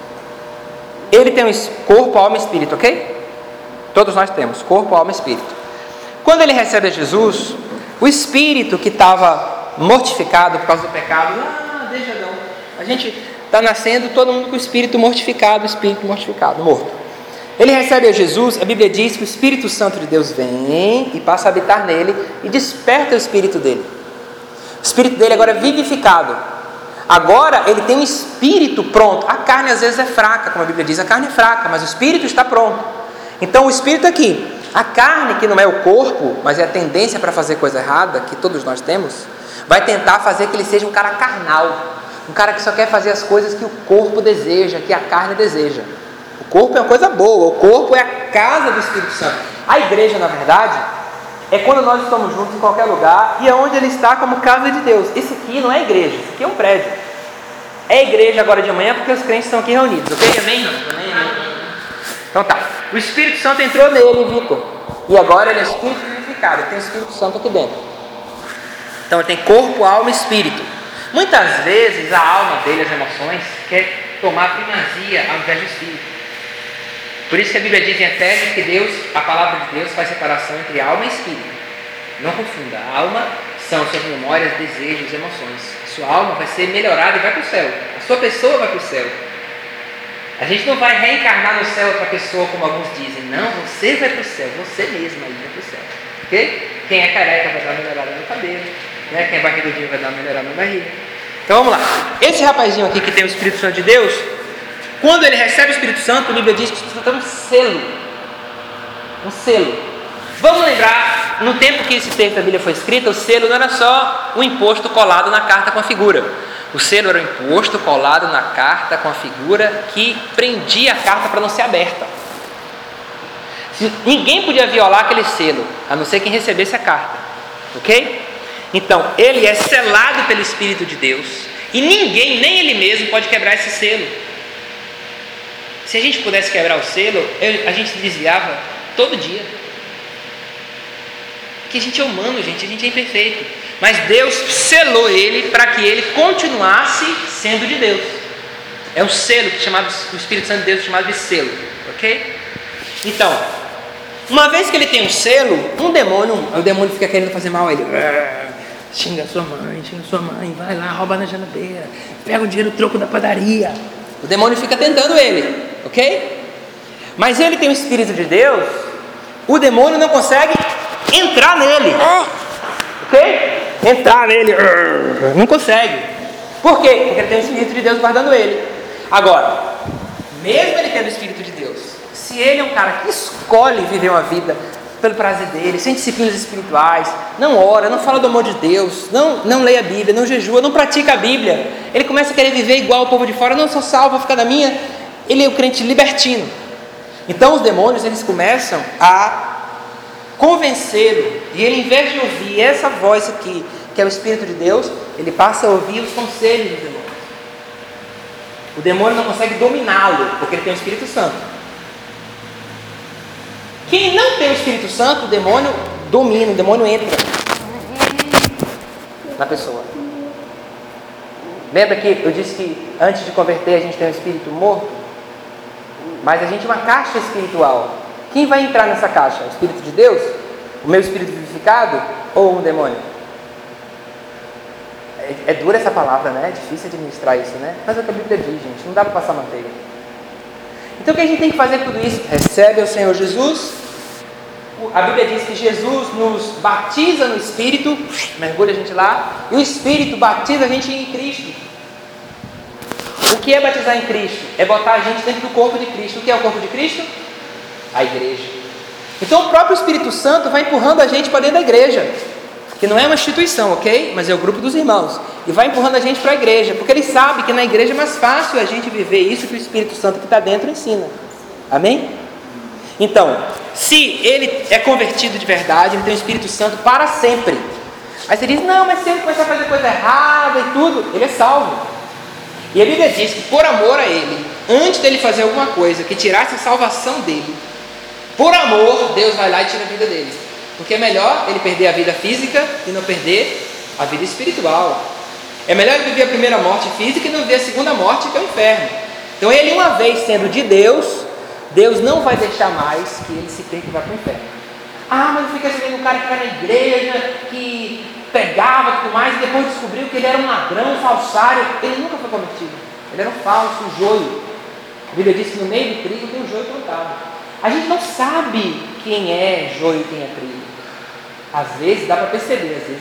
ele tem um corpo, alma e espírito, ok? Todos nós temos corpo, alma e espírito. Quando ele recebe a Jesus, o espírito que estava mortificado por causa do pecado, ah, deixa não, a gente está nascendo todo mundo com o espírito mortificado, o espírito mortificado, morto. Ele recebe a Jesus, a Bíblia diz que o Espírito Santo de Deus vem e passa a habitar nele e desperta o espírito dele. O espírito dele agora é vivificado. Agora ele tem um espírito pronto. A carne às vezes é fraca, como a Bíblia diz, a carne é fraca, mas o espírito está pronto. Então o espírito aqui, a carne que não é o corpo, mas é a tendência para fazer coisa errada, que todos nós temos, vai tentar fazer que ele seja um cara carnal, um cara que só quer fazer as coisas que o corpo deseja, que a carne deseja. O corpo é uma coisa boa, o corpo é a casa do Espírito Santo. A igreja, na verdade, é quando nós estamos juntos em qualquer lugar e é onde ele está como casa de Deus. Isso aqui não é igreja, isso aqui é um prédio. É igreja agora de manhã porque os crentes estão aqui reunidos, ok? Amém? Amém, amém. Então tá, o Espírito Santo entrou nele, Vitor, e agora ele é Espírito vivificado, ele tem o Espírito Santo aqui dentro. Então ele tem corpo, alma e espírito. Muitas vezes a alma dele, as emoções, quer tomar primazia ao invés do espírito. Por isso que a Bíblia diz em Efésios que Deus, a palavra de Deus faz separação entre alma e espírito. Não confunda, a alma são suas memórias, desejos, emoções. A sua alma vai ser melhorada e vai para o céu. A sua pessoa vai para o céu. A gente não vai reencarnar no céu outra pessoa, como alguns dizem. Não, você vai para o céu, você mesmo aí vai para o céu. Ok? Quem é careca vai dar uma melhorada no cabelo, né? Quem é barrigudinho vai dar uma melhorada na barriga. Então vamos lá. Esse rapazinho aqui que tem o Espírito Santo de Deus, quando ele recebe o Espírito Santo, a Bíblia diz que o Espírito Santo é um selo. Um selo. Vamos lembrar, no tempo que esse texto da Bíblia foi escrito, o selo não era só um imposto colado na carta com a figura. O selo era um imposto colado na carta com a figura que prendia a carta para não ser aberta. Ninguém podia violar aquele selo, a não ser quem recebesse a carta. Ok? Então, ele é selado pelo Espírito de Deus e ninguém, nem ele mesmo, pode quebrar esse selo. Se a gente pudesse quebrar o selo, eu, a gente se desviava todo dia. Porque a gente é humano, gente, a gente é imperfeito. Mas Deus selou ele para que ele continuasse sendo de Deus. É um selo, chamado, o Espírito Santo de Deus chamado de selo. Ok? Então, uma vez que ele tem um selo, um demônio, o demônio fica querendo fazer mal a ele. Xinga sua mãe, xinga sua mãe, vai lá, rouba na geladeira, pega o dinheiro no troco da padaria. O demônio fica tentando ele, ok? Mas ele tem o Espírito de Deus, o demônio não consegue entrar nele, ok? Entrar nele, não consegue. Por quê? Porque ele tem o Espírito de Deus guardando ele. Agora, mesmo ele tendo o Espírito de Deus, se ele é um cara que escolhe viver uma vida pelo prazer dele, sem disciplinas espirituais, não ora, não fala do amor de Deus, não, não lê a Bíblia, não jejua, não pratica a Bíblia, ele começa a querer viver igual o povo de fora, não sou salvo, vou ficar na minha, ele é o crente libertino. Então os demônios, eles começam a convencê-lo, e ele, em vez de ouvir essa voz aqui, que é o Espírito de Deus, ele passa a ouvir os conselhos dos demônios. O demônio não consegue dominá-lo, porque ele tem o Espírito Santo. Quem não tem o Espírito Santo, o demônio domina, o demônio entra na pessoa. Lembra que eu disse que antes de converter a gente tem um espírito morto? Mas a gente é uma caixa espiritual. Quem vai entrar nessa caixa? O Espírito de Deus? O meu espírito vivificado? Ou um demônio? É, é dura essa palavra, né? É difícil administrar isso, né? Mas é o que a Bíblia diz, gente. Não dá para passar manteiga. Então o que a gente tem que fazer com tudo isso? Recebe o Senhor Jesus. A Bíblia diz que Jesus nos batiza no Espírito, mergulha a gente lá, e o Espírito batiza a gente em Cristo. que é batizar em Cristo? É botar a gente dentro do corpo de Cristo. O que é o corpo de Cristo? A igreja. Então o próprio Espírito Santo vai empurrando a gente para dentro da igreja, que não é uma instituição, ok? Mas é o grupo dos irmãos. E vai empurrando a gente para a igreja, porque ele sabe que na igreja é mais fácil a gente viver isso que o Espírito Santo que está dentro ensina. Amém? Então, se ele é convertido de verdade, ele tem o Espírito Santo para sempre. Aí você diz, não, mas se ele começar a fazer coisa errada e tudo, ele é salvo. E a Bíblia diz que por amor a ele, antes dele fazer alguma coisa que tirasse a salvação dele, por amor, Deus vai lá e tira a vida dele. Porque é melhor ele perder a vida física e não perder a vida espiritual. É melhor ele viver a primeira morte física e não viver a segunda morte, que é o inferno. Então ele, uma vez sendo de Deus, Deus não vai deixar mais que ele se perca e vá para o inferno. Ah, mas eu fiquei sabendo um cara que era na igreja, que pregava e tudo mais, e depois descobriu que ele era um ladrão, um falsário. Ele nunca foi convertido. Ele era um falso, um joio. A Bíblia diz que no meio do trigo tem um joio plantado. A gente não sabe quem é joio e quem é trigo. Às vezes dá para perceber, às vezes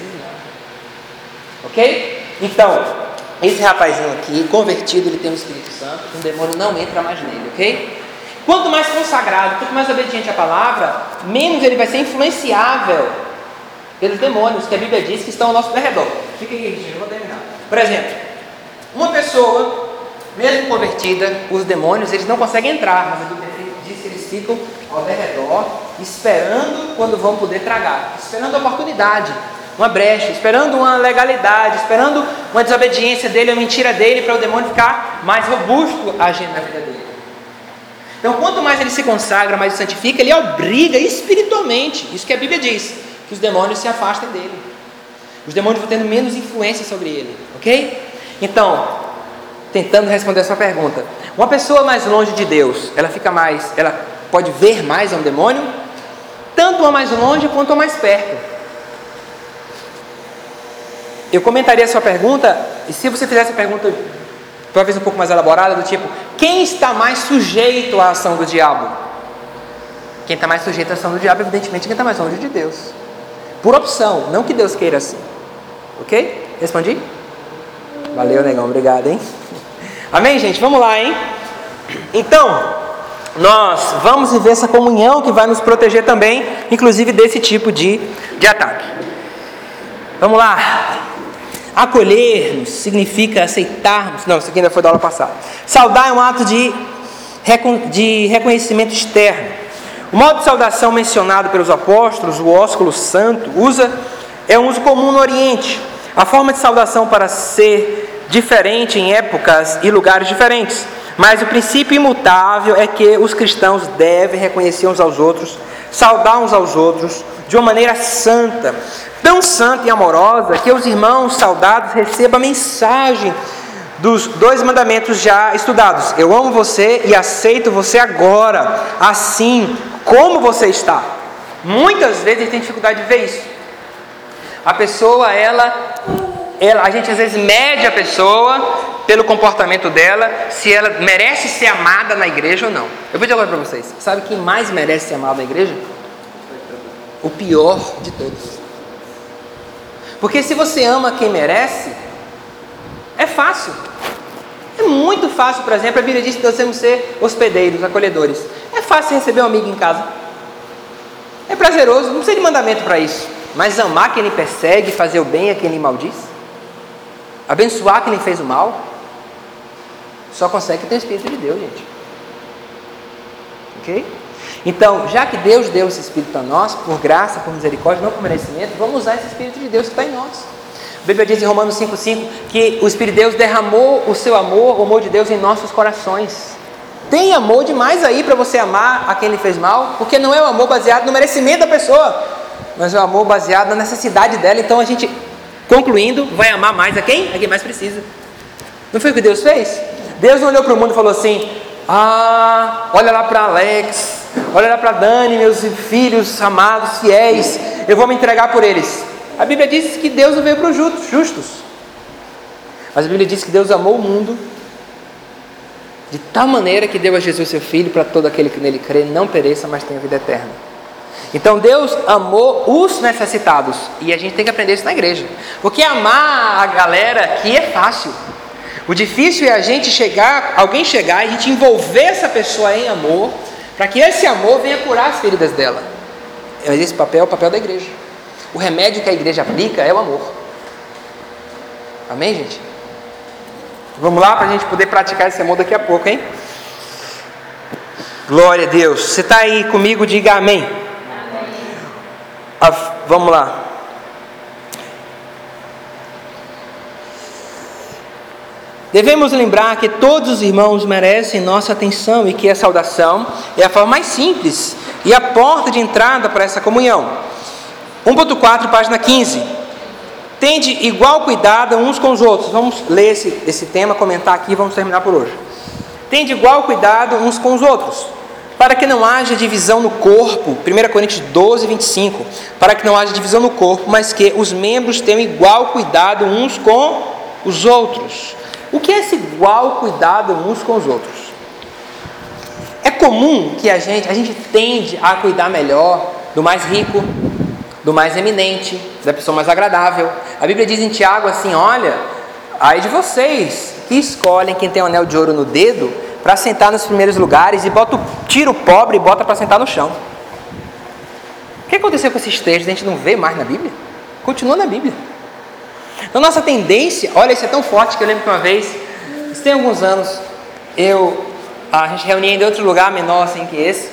não. Ok? Então, esse rapazinho aqui, convertido, ele tem o Espírito Santo, um demônio não entra mais nele, ok? Quanto mais consagrado, quanto mais obediente à palavra, menos ele vai ser influenciável pelos demônios que a Bíblia diz que estão ao nosso redor. Fica aí, gente, eu vou terminar. Por exemplo, uma pessoa, mesmo convertida, os demônios, eles não conseguem entrar, mas a Bíblia diz que eles ficam ao redor, esperando quando vão poder tragar, esperando a oportunidade, uma brecha, esperando uma legalidade, esperando uma desobediência dele, uma mentira dele, para o demônio ficar mais robusto agindo na vida dele. Então, quanto mais ele se consagra, mais ele santifica, ele obriga espiritualmente, isso que a Bíblia diz, que os demônios se afastem dele. Os demônios vão tendo menos influência sobre ele, ok? Então, tentando responder a sua pergunta, uma pessoa mais longe de Deus, ela fica mais, ela pode ver mais a um demônio, tanto uma mais longe quanto a mais perto. Eu comentaria a sua pergunta, e se você fizesse a pergunta talvez um pouco mais elaborada, do tipo, quem está mais sujeito à ação do diabo? Quem está mais sujeito à ação do diabo, evidentemente, quem está mais longe de Deus. Por opção, não que Deus queira assim. Ok? Respondi? Valeu, negão, obrigado, hein? Amém, gente? Vamos lá, hein? Então, nós vamos viver essa comunhão que vai nos proteger também, inclusive desse tipo de, de ataque. Vamos lá. Acolher-nos significa aceitarmos. Não, isso aqui ainda foi da aula passada. Saudar é um ato de, de reconhecimento externo. O modo de saudação mencionado pelos apóstolos, o ósculo santo, usa, é um uso comum no Oriente. A forma de saudação para ser diferente em épocas e lugares diferentes. Mas o princípio imutável é que os cristãos devem reconhecer uns aos outros, saudar uns aos outros de uma maneira santa, tão santa e amorosa que os irmãos saudados recebam a mensagem dos dois mandamentos já estudados. Eu amo você e aceito você agora, assim como você está. Muitas vezes a gente tem dificuldade de ver isso. A pessoa, ela, ela, a gente às vezes mede a pessoa pelo comportamento dela, se ela merece ser amada na igreja ou não. Eu vou dizer agora para vocês, sabe quem mais merece ser amado na igreja? O pior de todos. Porque se você ama quem merece, é fácil. É muito fácil, por exemplo, a Bíblia diz que nós temos que ser hospedeiros, acolhedores. É fácil receber um amigo em casa. É prazeroso, não precisa de mandamento para isso. Mas amar quem lhe persegue, fazer o bem a quem lhe maldiz, abençoar quem lhe fez o mal, só consegue ter o Espírito de Deus, gente. Ok? Então, já que Deus deu esse Espírito a nós, por graça, por misericórdia, não por merecimento, vamos usar esse Espírito de Deus que está em nós. A Bíblia diz em Romanos cinco, cinco que o Espírito de Deus derramou o seu amor, o amor de Deus em nossos corações. Tem amor demais aí para você amar a quem lhe fez mal, porque não é um amor baseado no merecimento da pessoa, mas é um amor baseado na necessidade dela. Então a gente, concluindo, vai amar mais a quem? A quem mais precisa. Não foi o que Deus fez? Deus não olhou para o mundo e falou assim: ah, olha lá para Alex, olha lá para Dani, meus filhos amados, fiéis, eu vou me entregar por eles. A Bíblia diz que Deus não veio para os justos, mas a Bíblia diz que Deus amou o mundo de tal maneira que deu a Jesus seu Filho, para todo aquele que nele crê não pereça, mas tenha vida eterna. Então Deus amou os necessitados, e a gente tem que aprender isso na igreja, porque amar a galera aqui é fácil. O difícil é a gente chegar, alguém chegar e a gente envolver essa pessoa em amor, para que esse amor venha curar as feridas dela. Mas esse papel é o papel da igreja. O remédio que a igreja aplica é o amor. Amém, gente? Vamos lá para a gente poder praticar esse amor daqui a pouco, hein? Glória a Deus. Você está aí comigo? Diga amém. Amém. Ah, vamos lá. Devemos lembrar que todos os irmãos merecem nossa atenção e que a saudação é a forma mais simples e a porta de entrada para essa comunhão. um ponto quatro, página quinze. Tende igual cuidado uns com os outros. Vamos ler esse, esse tema, comentar aqui e vamos terminar por hoje. Tende igual cuidado uns com os outros, para que não haja divisão no corpo. primeira Coríntios doze, vinte e cinco. Para que não haja divisão no corpo, mas que os membros tenham igual cuidado uns com os outros. O que é esse igual cuidado uns com os outros? É comum que a gente, a gente tende a cuidar melhor do mais rico, do mais eminente, da pessoa mais agradável. A Bíblia diz em Tiago assim, olha, ai de vocês que escolhem quem tem um anel de ouro no dedo para sentar nos primeiros lugares e bota, tira o pobre e bota para sentar no chão. O que aconteceu com esses textos? A gente não vê mais na Bíblia? Continua na Bíblia. Então nossa tendência, olha, isso é tão forte que eu lembro que uma vez, isso tem alguns anos, eu, a gente reunia em outro lugar menor assim que esse,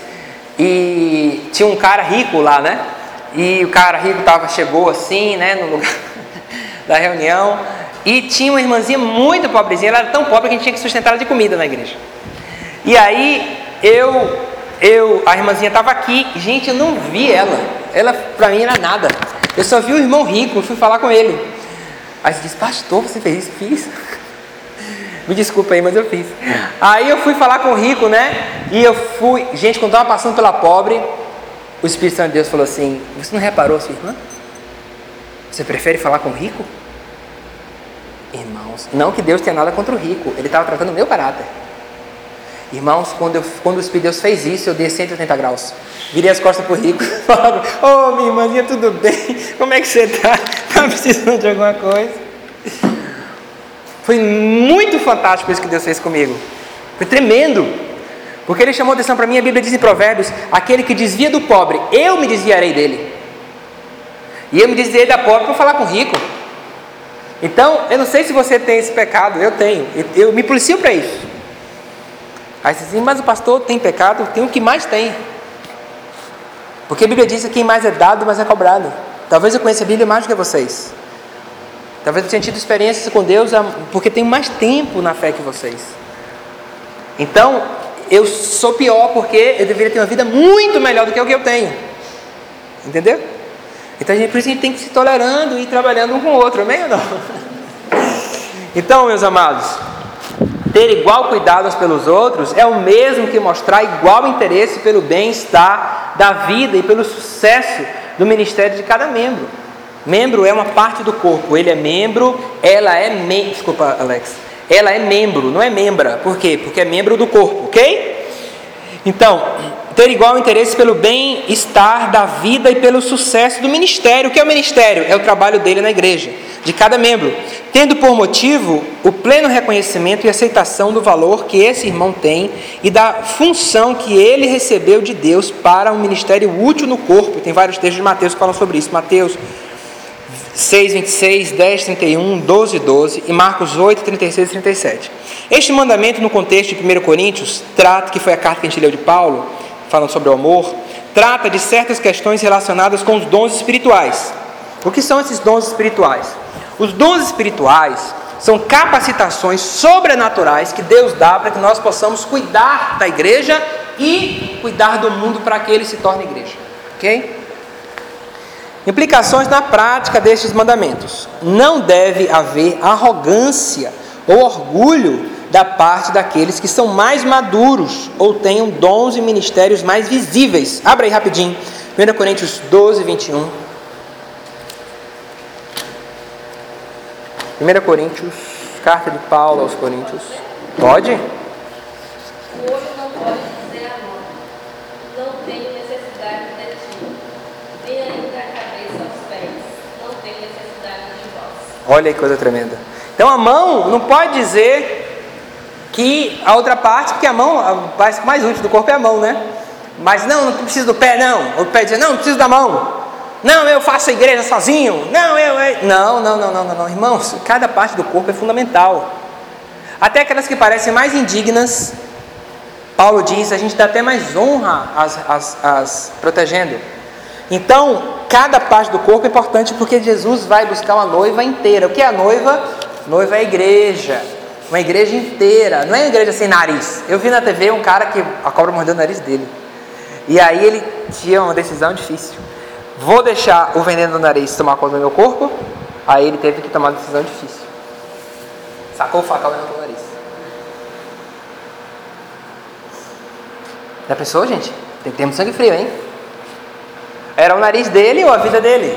e tinha um cara rico lá, né? E o cara rico tava, chegou assim, né, no lugar da reunião, e tinha uma irmãzinha muito pobrezinha, ela era tão pobre que a gente tinha que sustentar ela de comida na igreja. E aí, eu, eu a irmãzinha estava aqui, gente, eu não vi ela, ela pra mim era nada, eu só vi o irmão rico, fui falar com ele. Aí você disse, pastor, você fez isso? Fiz. Me desculpa aí, mas eu fiz. Aí eu fui falar com o rico, né? E eu fui, gente, quando estava passando pela pobre, o Espírito Santo de Deus falou assim, você não reparou, sua irmã? Você prefere falar com o rico? Irmãos, não que Deus tenha nada contra o rico, ele estava tratando o meu caráter. Irmãos, quando, eu, quando o Espírito de Deus fez isso, eu dei cento e oitenta graus. Virei as costas para o rico, falava, ô oh, minha irmãzinha, tudo bem? Como é que você está? Está precisando de alguma coisa? Foi muito fantástico isso que Deus fez comigo. Foi tremendo. Porque ele chamou atenção para mim, a Bíblia diz em Provérbios, aquele que desvia do pobre, eu me desviarei dele. E eu me desviei da pobre para falar com o rico. Então, eu não sei se você tem esse pecado, eu tenho. Eu, eu me policio para isso. Aí você diz assim, mas o pastor tem pecado? Tem o que mais tem. Porque a Bíblia diz que quem mais é dado, mais é cobrado. Talvez eu conheça a Bíblia mais do que vocês. Talvez eu tenha tido experiências com Deus porque tenho mais tempo na fé que vocês. Então, eu sou pior porque eu deveria ter uma vida muito melhor do que o que eu tenho. Entendeu? Então, a gente, por isso a gente tem que ir se tolerando e ir trabalhando um com o outro, amém ou não? Então, meus amados, ter igual cuidado uns pelos outros é o mesmo que mostrar igual interesse pelo bem-estar da vida e pelo sucesso do ministério de cada membro. Membro é uma parte do corpo, ele é membro, ela é membro, desculpa Alex, ela é membro, não é membra, por quê? Porque é membro do corpo, ok? Então, ter igual interesse pelo bem-estar da vida e pelo sucesso do ministério. O que é o ministério? É o trabalho dele na igreja, de cada membro, tendo por motivo o pleno reconhecimento e aceitação do valor que esse irmão tem e da função que ele recebeu de Deus para um ministério útil no corpo. Tem vários textos de Mateus que falam sobre isso. Mateus seis, vinte e seis, dez, trinta e um, doze, doze e Marcos oito, trinta e seis e trinta e sete. Este mandamento no contexto de primeira Coríntios trata, que foi a carta que a gente leu de Paulo, falando sobre o amor, trata de certas questões relacionadas com os dons espirituais. O que são esses dons espirituais? Os dons espirituais são capacitações sobrenaturais que Deus dá para que nós possamos cuidar da igreja e cuidar do mundo para que ele se torne igreja. Ok? Implicações na prática destes mandamentos. Não deve haver arrogância ou orgulho da parte daqueles que são mais maduros ou tenham dons e ministérios mais visíveis. Abra aí rapidinho. primeira Coríntios doze, vinte e um. primeira Coríntios, carta de Paulo aos Coríntios. Pode? O olho não pode dizer à mão, não tenho necessidade de ti, nem ainda a cabeça aos pés, não tenho necessidade de vós. Olha aí que coisa tremenda. Então a mão não pode dizer que a outra parte, porque a mão, a parte mais útil do corpo é a mão, né? Mas não, não preciso do pé, não. O pé diz, não, não preciso da mão. Não, eu faço a igreja sozinho. Não, eu, eu... Não, não, não, não, não, não. Irmãos, cada parte do corpo é fundamental. Até aquelas que parecem mais indignas, Paulo diz, a gente dá até mais honra as, as, as protegendo. Então, cada parte do corpo é importante porque Jesus vai buscar uma noiva inteira. O que é a noiva? Noiva é a igreja. Uma igreja inteira. Não é uma igreja sem nariz. Eu vi na T V um cara que a cobra mordeu o nariz dele. E aí ele tinha uma decisão difícil. Vou deixar o veneno do nariz tomar conta do meu corpo? Aí ele teve que tomar uma decisão difícil. Sacou o facão dentro do nariz. Já pensou, gente? Tem que ter muito sangue frio, hein? Era o nariz dele ou a vida dele?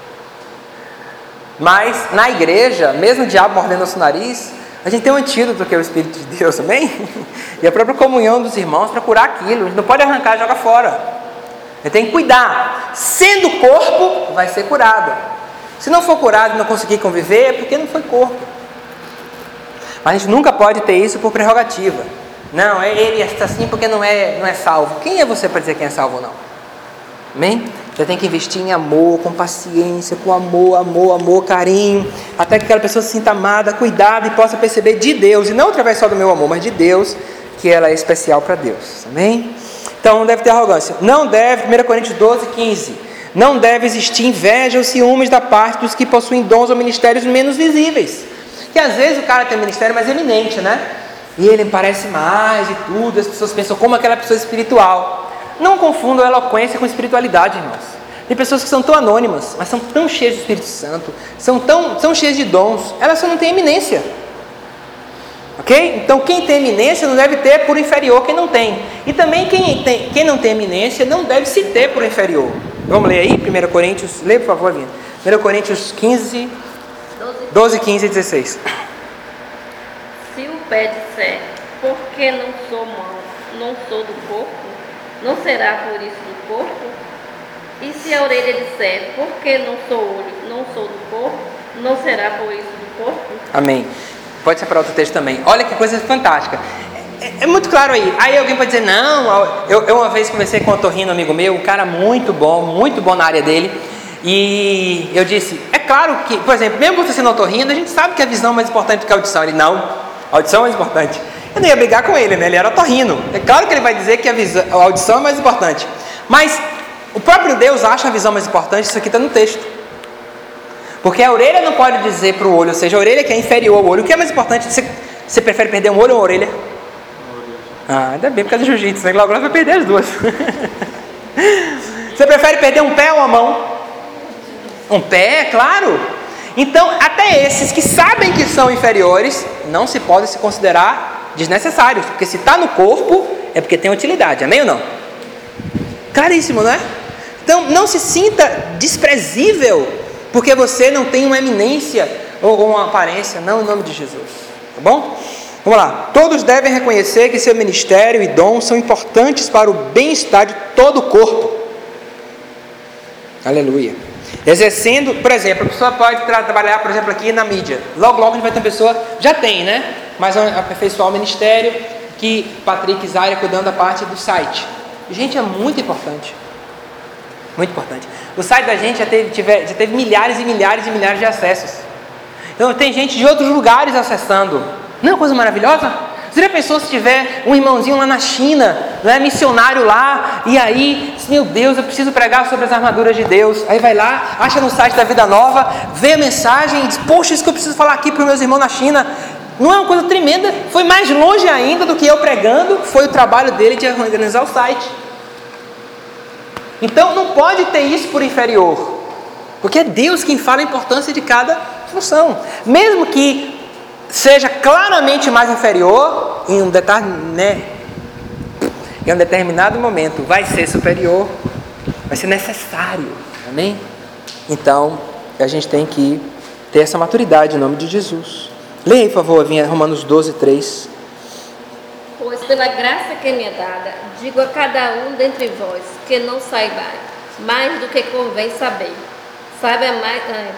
Mas na igreja, mesmo o diabo mordendo nosso nariz, a gente tem um antídoto que é o Espírito de Deus, amém? E a própria comunhão dos irmãos para curar aquilo. A gente não pode arrancar e jogar fora. A gente tem que cuidar. Sendo corpo, vai ser curado. Se não for curado e não conseguir conviver, é porque não foi corpo. Mas a gente nunca pode ter isso por prerrogativa. Não, ele está assim porque não é, não é salvo. Quem é você para dizer quem é salvo ou não? Amém? Você tem que investir em amor, com paciência, com amor, amor, amor, carinho, até que aquela pessoa se sinta amada, cuidada e possa perceber de Deus, e não através só do meu amor, mas de Deus, que ela é especial para Deus. Amém? Então não deve ter arrogância. Não deve, primeira Coríntios doze, quinze, não deve existir inveja ou ciúmes da parte dos que possuem dons ou ministérios menos visíveis. Que às vezes o cara tem um ministério mais eminente, né? E ele parece mais e tudo, as pessoas pensam como aquela pessoa espiritual. Não confundam eloquência com espiritualidade, irmãos. Tem pessoas que são tão anônimas, mas são tão cheias do Espírito Santo, são tão, tão cheias de dons, elas só não têm eminência. Ok? Então quem tem eminência não deve ter por inferior quem não tem. E também quem, tem, quem não tem eminência não deve se ter por inferior. Vamos ler aí, primeira Coríntios, lê por favor, Vinha. primeira Coríntios quinze, doze, quinze e dezesseis. Se o pé disser, porque não sou mão, não sou do corpo, não será por isso do corpo? E se a orelha disser, porque não sou olho, não sou do corpo, não será por isso do corpo? Amém. Pode separar outro texto também. Olha que coisa fantástica. É, é muito claro aí. Aí alguém pode dizer, não, eu, eu uma vez conversei com um otorrino amigo meu, um cara muito bom, muito bom na área dele, e eu disse, é claro que, por exemplo, mesmo você sendo otorrino, a gente sabe que a visão é mais importante do que a audição. Ele, não, a audição é mais importante. Eu não ia brigar com ele, né? Ele era otorrino. É claro que ele vai dizer que a, visão, a audição é mais importante. Mas o próprio Deus acha a visão mais importante, isso aqui está no texto. Porque a orelha não pode dizer para o olho, ou seja, a orelha que é inferior ao olho. O que é mais importante? Você, você prefere perder um olho ou uma orelha? Ah, ainda bem, por causa do jiu-jitsu, né? Logo lá vai perder as duas. Você prefere perder um pé ou uma mão? Um pé, claro. Então, até esses que sabem que são inferiores, não se podem se considerar desnecessários, porque se está no corpo, é porque tem utilidade, amém ou não? Claríssimo, não é? Então, não se sinta desprezível, porque você não tem uma eminência ou uma aparência, não, em nome de Jesus, tá bom? Vamos lá, todos devem reconhecer que seu ministério e dom são importantes para o bem-estar de todo o corpo. Aleluia. Exercendo, por exemplo, a pessoa pode tra- trabalhar, por exemplo, aqui na mídia. Logo, logo a gente vai ter uma pessoa, já tem, né? Mas aperfeiçoar o ministério, que Patrick e Zaira cuidando da parte do site. Gente, é muito importante. Muito importante. O site da gente já teve, tiver, já teve milhares e milhares e milhares de acessos. Então tem gente de outros lugares acessando. Não é uma coisa maravilhosa? Você já pensou se tiver um irmãozinho lá na China, né, missionário lá, e aí, meu Deus, eu preciso pregar sobre as armaduras de Deus. Aí vai lá, acha no site da Vida Nova, vê a mensagem e diz, poxa, isso que eu preciso falar aqui para os meus irmãos na China. Não é uma coisa tremenda? Foi mais longe ainda do que eu pregando, foi o trabalho dele de organizar o site. Então não pode ter isso por inferior, porque é Deus quem fala a importância de cada função. Mesmo que seja claramente mais inferior, em um, detar, né, em um determinado momento vai ser superior, vai ser necessário, amém? Então a gente tem que ter essa maturidade em nome de Jesus. Leia aí, por favor, vinha Romanos doze, três. Pois pela graça que me é dada, digo a cada um dentre vós, que não saiba mais do que convém saber. Saiba mais,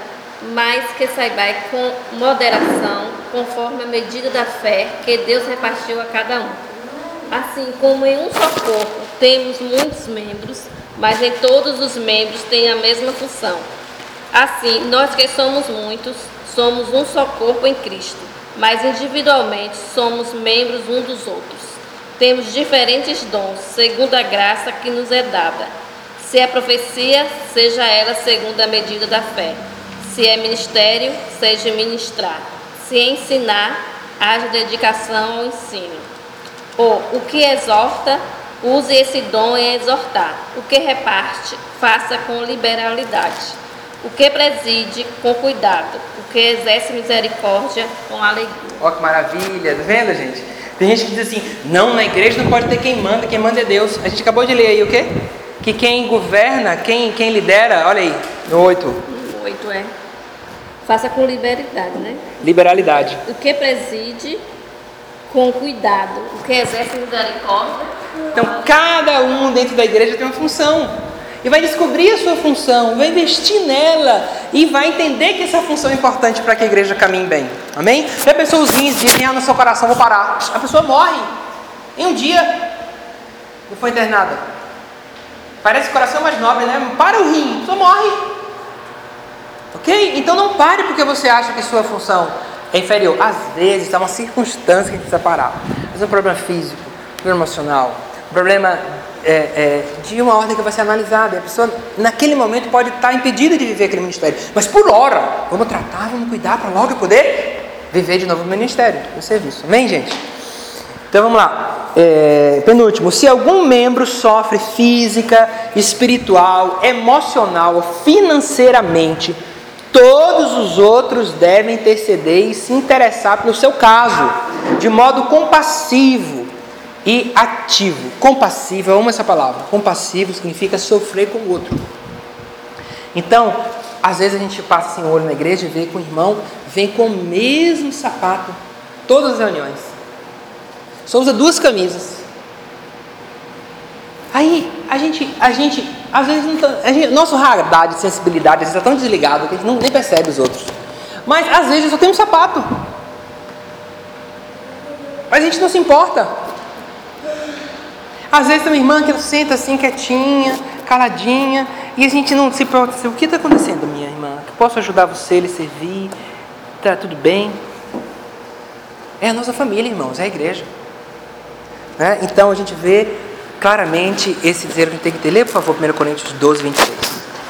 mas que saibais com moderação, conforme a medida da fé que Deus repartiu a cada um. Assim como em um só corpo temos muitos membros, mas em todos os membros tem a mesma função. Assim, nós que somos muitos, somos um só corpo em Cristo, mas individualmente somos membros um dos outros. Temos diferentes dons, segundo a graça que nos é dada. Se é profecia, seja ela segundo a medida da fé. Se é ministério, seja ministrar. Se é ensinar, haja dedicação ao ensino. Ou o que exorta, use esse dom em exortar. O que reparte, faça com liberalidade. O que preside, com cuidado. O que exerce misericórdia, com alegria. Olha que maravilha, tá vendo, gente? Tem gente que diz assim, não, na igreja não pode ter quem manda, quem manda é Deus. A gente acabou de ler aí o quê? Que quem governa, quem, quem lidera, olha aí, no oito. Oito é. Faça com liberalidade, né? Liberalidade. O que preside, com cuidado. O que exerce misericórdia. Então, cada um dentro da igreja tem uma função. E vai descobrir a sua função, vai investir nela e vai entender que essa função é importante para que a igreja caminhe bem. Amém? E a pessoa, os rins dizem, ah, no seu coração vou parar. A pessoa morre. Em um dia, não foi internada. Parece o coração mais nobre, né? Para o rim, a pessoa morre. Ok? Então não pare porque você acha que sua função é inferior. Às vezes, é uma circunstância que a gente precisa parar. Às vezes é um problema físico, um problema emocional, um problema é, é, de uma ordem que vai ser analisada. E a pessoa, naquele momento, pode estar impedida de viver aquele ministério. Mas por hora, vamos tratar, vamos cuidar para logo eu poder viver de novo no ministério, no serviço. Amém, gente? Então vamos lá. É, penúltimo, se algum membro sofre física, espiritual, emocional ou financeiramente, todos os outros devem interceder e se interessar pelo seu caso, de modo compassivo e ativo. Compassivo, eu amo essa palavra. Compassivo significa sofrer com o outro. Então, às vezes a gente passa assim o olho na igreja e vê que o irmão vem com o mesmo sapato todas as reuniões. Só usa duas camisas. Aí, a gente, a gente, às vezes, não tá, a gente, nosso radar de sensibilidade, a gente está tão desligado que a gente não, nem percebe os outros. Mas, às vezes, só tem um sapato. Mas a gente não se importa. Às vezes, tem uma irmã que senta assim, quietinha, caladinha, e a gente não se preocupa. O que está acontecendo, minha irmã? Que posso ajudar você, lhe servir? Está tudo bem? É a nossa família, irmãos, é a igreja. Né? Então a gente vê claramente esse dizer que a gente tem que ter. Lê, por favor, primeira Coríntios doze, vinte e seis.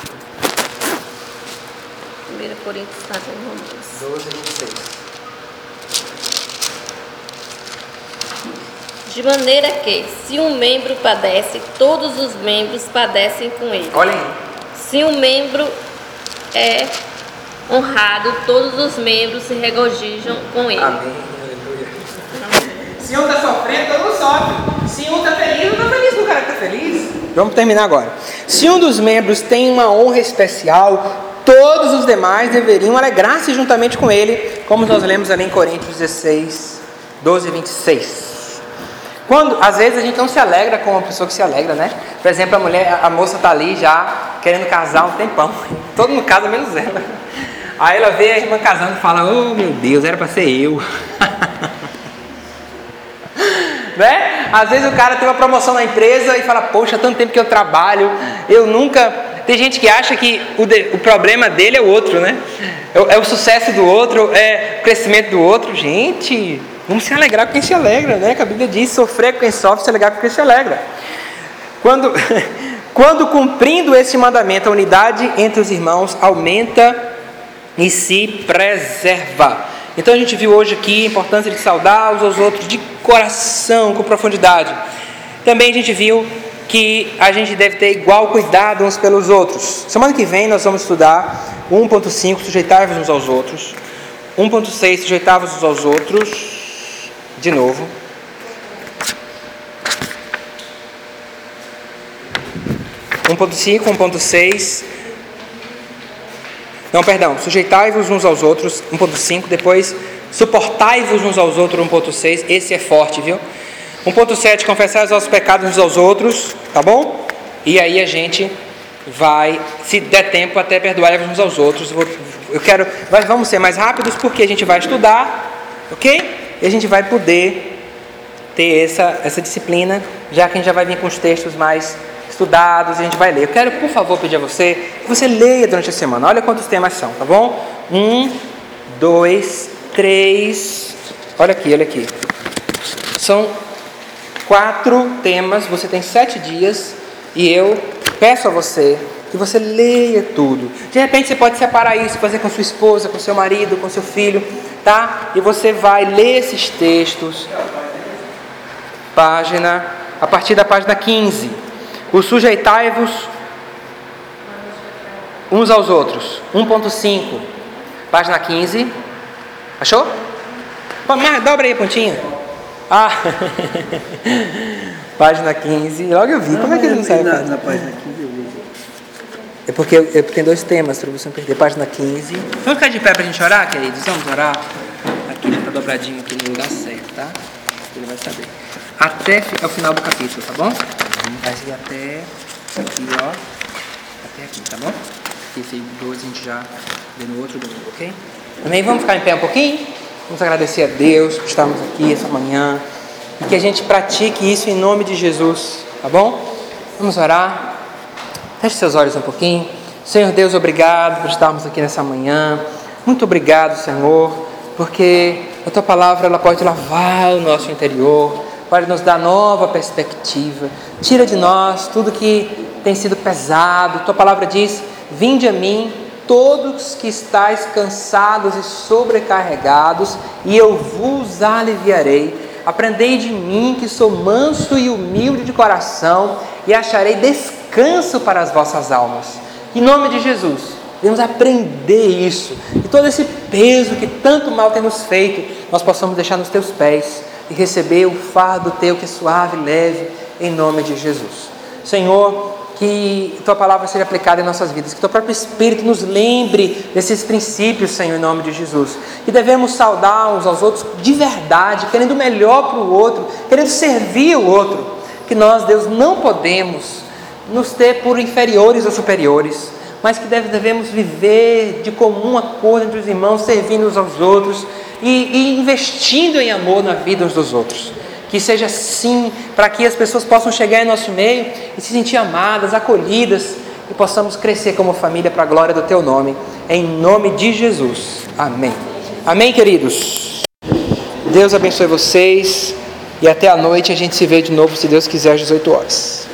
primeira Coríntios doze, vinte e seis. De maneira que, se um membro padece, todos os membros padecem com ele. Olha aí. Se um membro é honrado, todos os membros se regozijam com ele. Amém. Se um está sofrendo, todo mundo sofre. Se um está feliz, não está feliz com o cara que está feliz. Vamos terminar agora. Se um dos membros tem uma honra especial, todos os demais deveriam alegrar-se juntamente com ele, como nós lemos ali em Coríntios dezesseis, doze, vinte e seis. Quando, às vezes a gente não se alegra com uma pessoa que se alegra, né? Por exemplo, a mulher, a moça está ali já querendo casar há um tempão. Todo mundo casa menos ela. Aí ela vê a irmã casando e fala, oh meu Deus, era para ser eu. Né? Às vezes o cara tem uma promoção na empresa e fala, poxa, tanto tempo que eu trabalho, eu nunca... Tem gente que acha que o, de... o problema dele é o outro, né? É, é o sucesso do outro, é o crescimento do outro. Gente, vamos se alegrar com quem se alegra, né? Que a Bíblia diz, sofrer com quem sofre, se alegrar com quem se alegra. Quando, quando cumprindo esse mandamento, a unidade entre os irmãos aumenta e se preserva. Então a gente viu hoje aqui a importância de saudar uns aos outros de coração, com profundidade. Também a gente viu que a gente deve ter igual cuidado uns pelos outros. Semana que vem nós vamos estudar um ponto cinco, sujeitai-vos uns aos outros. um ponto seis, sujeitai-vos uns aos outros. De novo. um ponto cinco, um ponto seis... Não, perdão, sujeitai-vos uns aos outros, um ponto cinco, depois suportai-vos uns aos outros, um ponto seis, esse é forte, viu? um ponto sete, confessai os vossos pecados uns aos outros, tá bom? E aí a gente vai, se der tempo, até perdoar uns aos outros. Eu, vou, eu quero, mas vamos ser mais rápidos porque a gente vai estudar, ok? E a gente vai poder ter essa, essa disciplina, já que a gente já vai vir com os textos mais estudados e a gente vai ler. Eu quero, por favor, pedir a você que você leia durante a semana. Olha quantos temas são, tá bom? Um, dois, três. Olha aqui, olha aqui. São quatro temas. Você tem sete dias e eu peço a você que você leia tudo. De repente você pode separar isso, fazer com sua esposa, com seu marido, com seu filho, tá? E você vai ler esses textos. Página, a partir da página quinze. O sujeitai-vos uns aos outros. um ponto cinco. Página quinze. Achou? Mas dobra aí a pontinha. Ah. Página quinze. Logo eu vi. Como é que ele não sabe? Na, na página quinze eu vi. É porque eu, eu tenho dois temas para você não perder. Página quinze. Vamos ficar de pé para a gente orar, queridos? Vamos orar? Aqui, ele está dobradinho aqui no lugar certo, tá? Ele vai saber. Até o final do capítulo, tá bom? Vai seguir até aqui, ó. Até aqui, tá bom? Esse dois a gente já vê no outro domingo, ok? Amém? Vamos ficar em pé um pouquinho? Vamos agradecer a Deus por estarmos aqui essa manhã. E que a gente pratique isso em nome de Jesus, tá bom? Vamos orar. Feche seus olhos um pouquinho. Senhor Deus, obrigado por estarmos aqui nessa manhã. Muito obrigado, Senhor, porque a Tua palavra ela pode lavar o nosso interior, pode nos dar nova perspectiva. Tira de nós tudo que tem sido pesado. Tua palavra diz: vinde a mim todos que estáis cansados e sobrecarregados, e eu vos aliviarei. Aprendei de mim, que sou manso e humilde de coração, e acharei descanso para as vossas almas. Em nome de Jesus, devemos aprender isso, e todo esse peso que tanto mal temos feito, nós possamos deixar nos teus pés e receber o fardo teu que é suave e leve, em nome de Jesus. Senhor, que Tua palavra seja aplicada em nossas vidas, que Teu próprio Espírito nos lembre desses princípios, Senhor, em nome de Jesus, que devemos saudar uns aos outros de verdade, querendo o melhor para o outro, querendo servir o outro, que nós, Deus, não podemos nos ter por inferiores ou superiores, mas que devemos viver de comum acordo entre os irmãos, servindo uns aos outros e, e investindo em amor na vida uns dos outros. Que seja assim, para que as pessoas possam chegar em nosso meio e se sentir amadas, acolhidas, e possamos crescer como família para a glória do Teu nome, em nome de Jesus. Amém. Amém, queridos? Deus abençoe vocês, e até a noite a gente se vê de novo, se Deus quiser, às dezoito horas.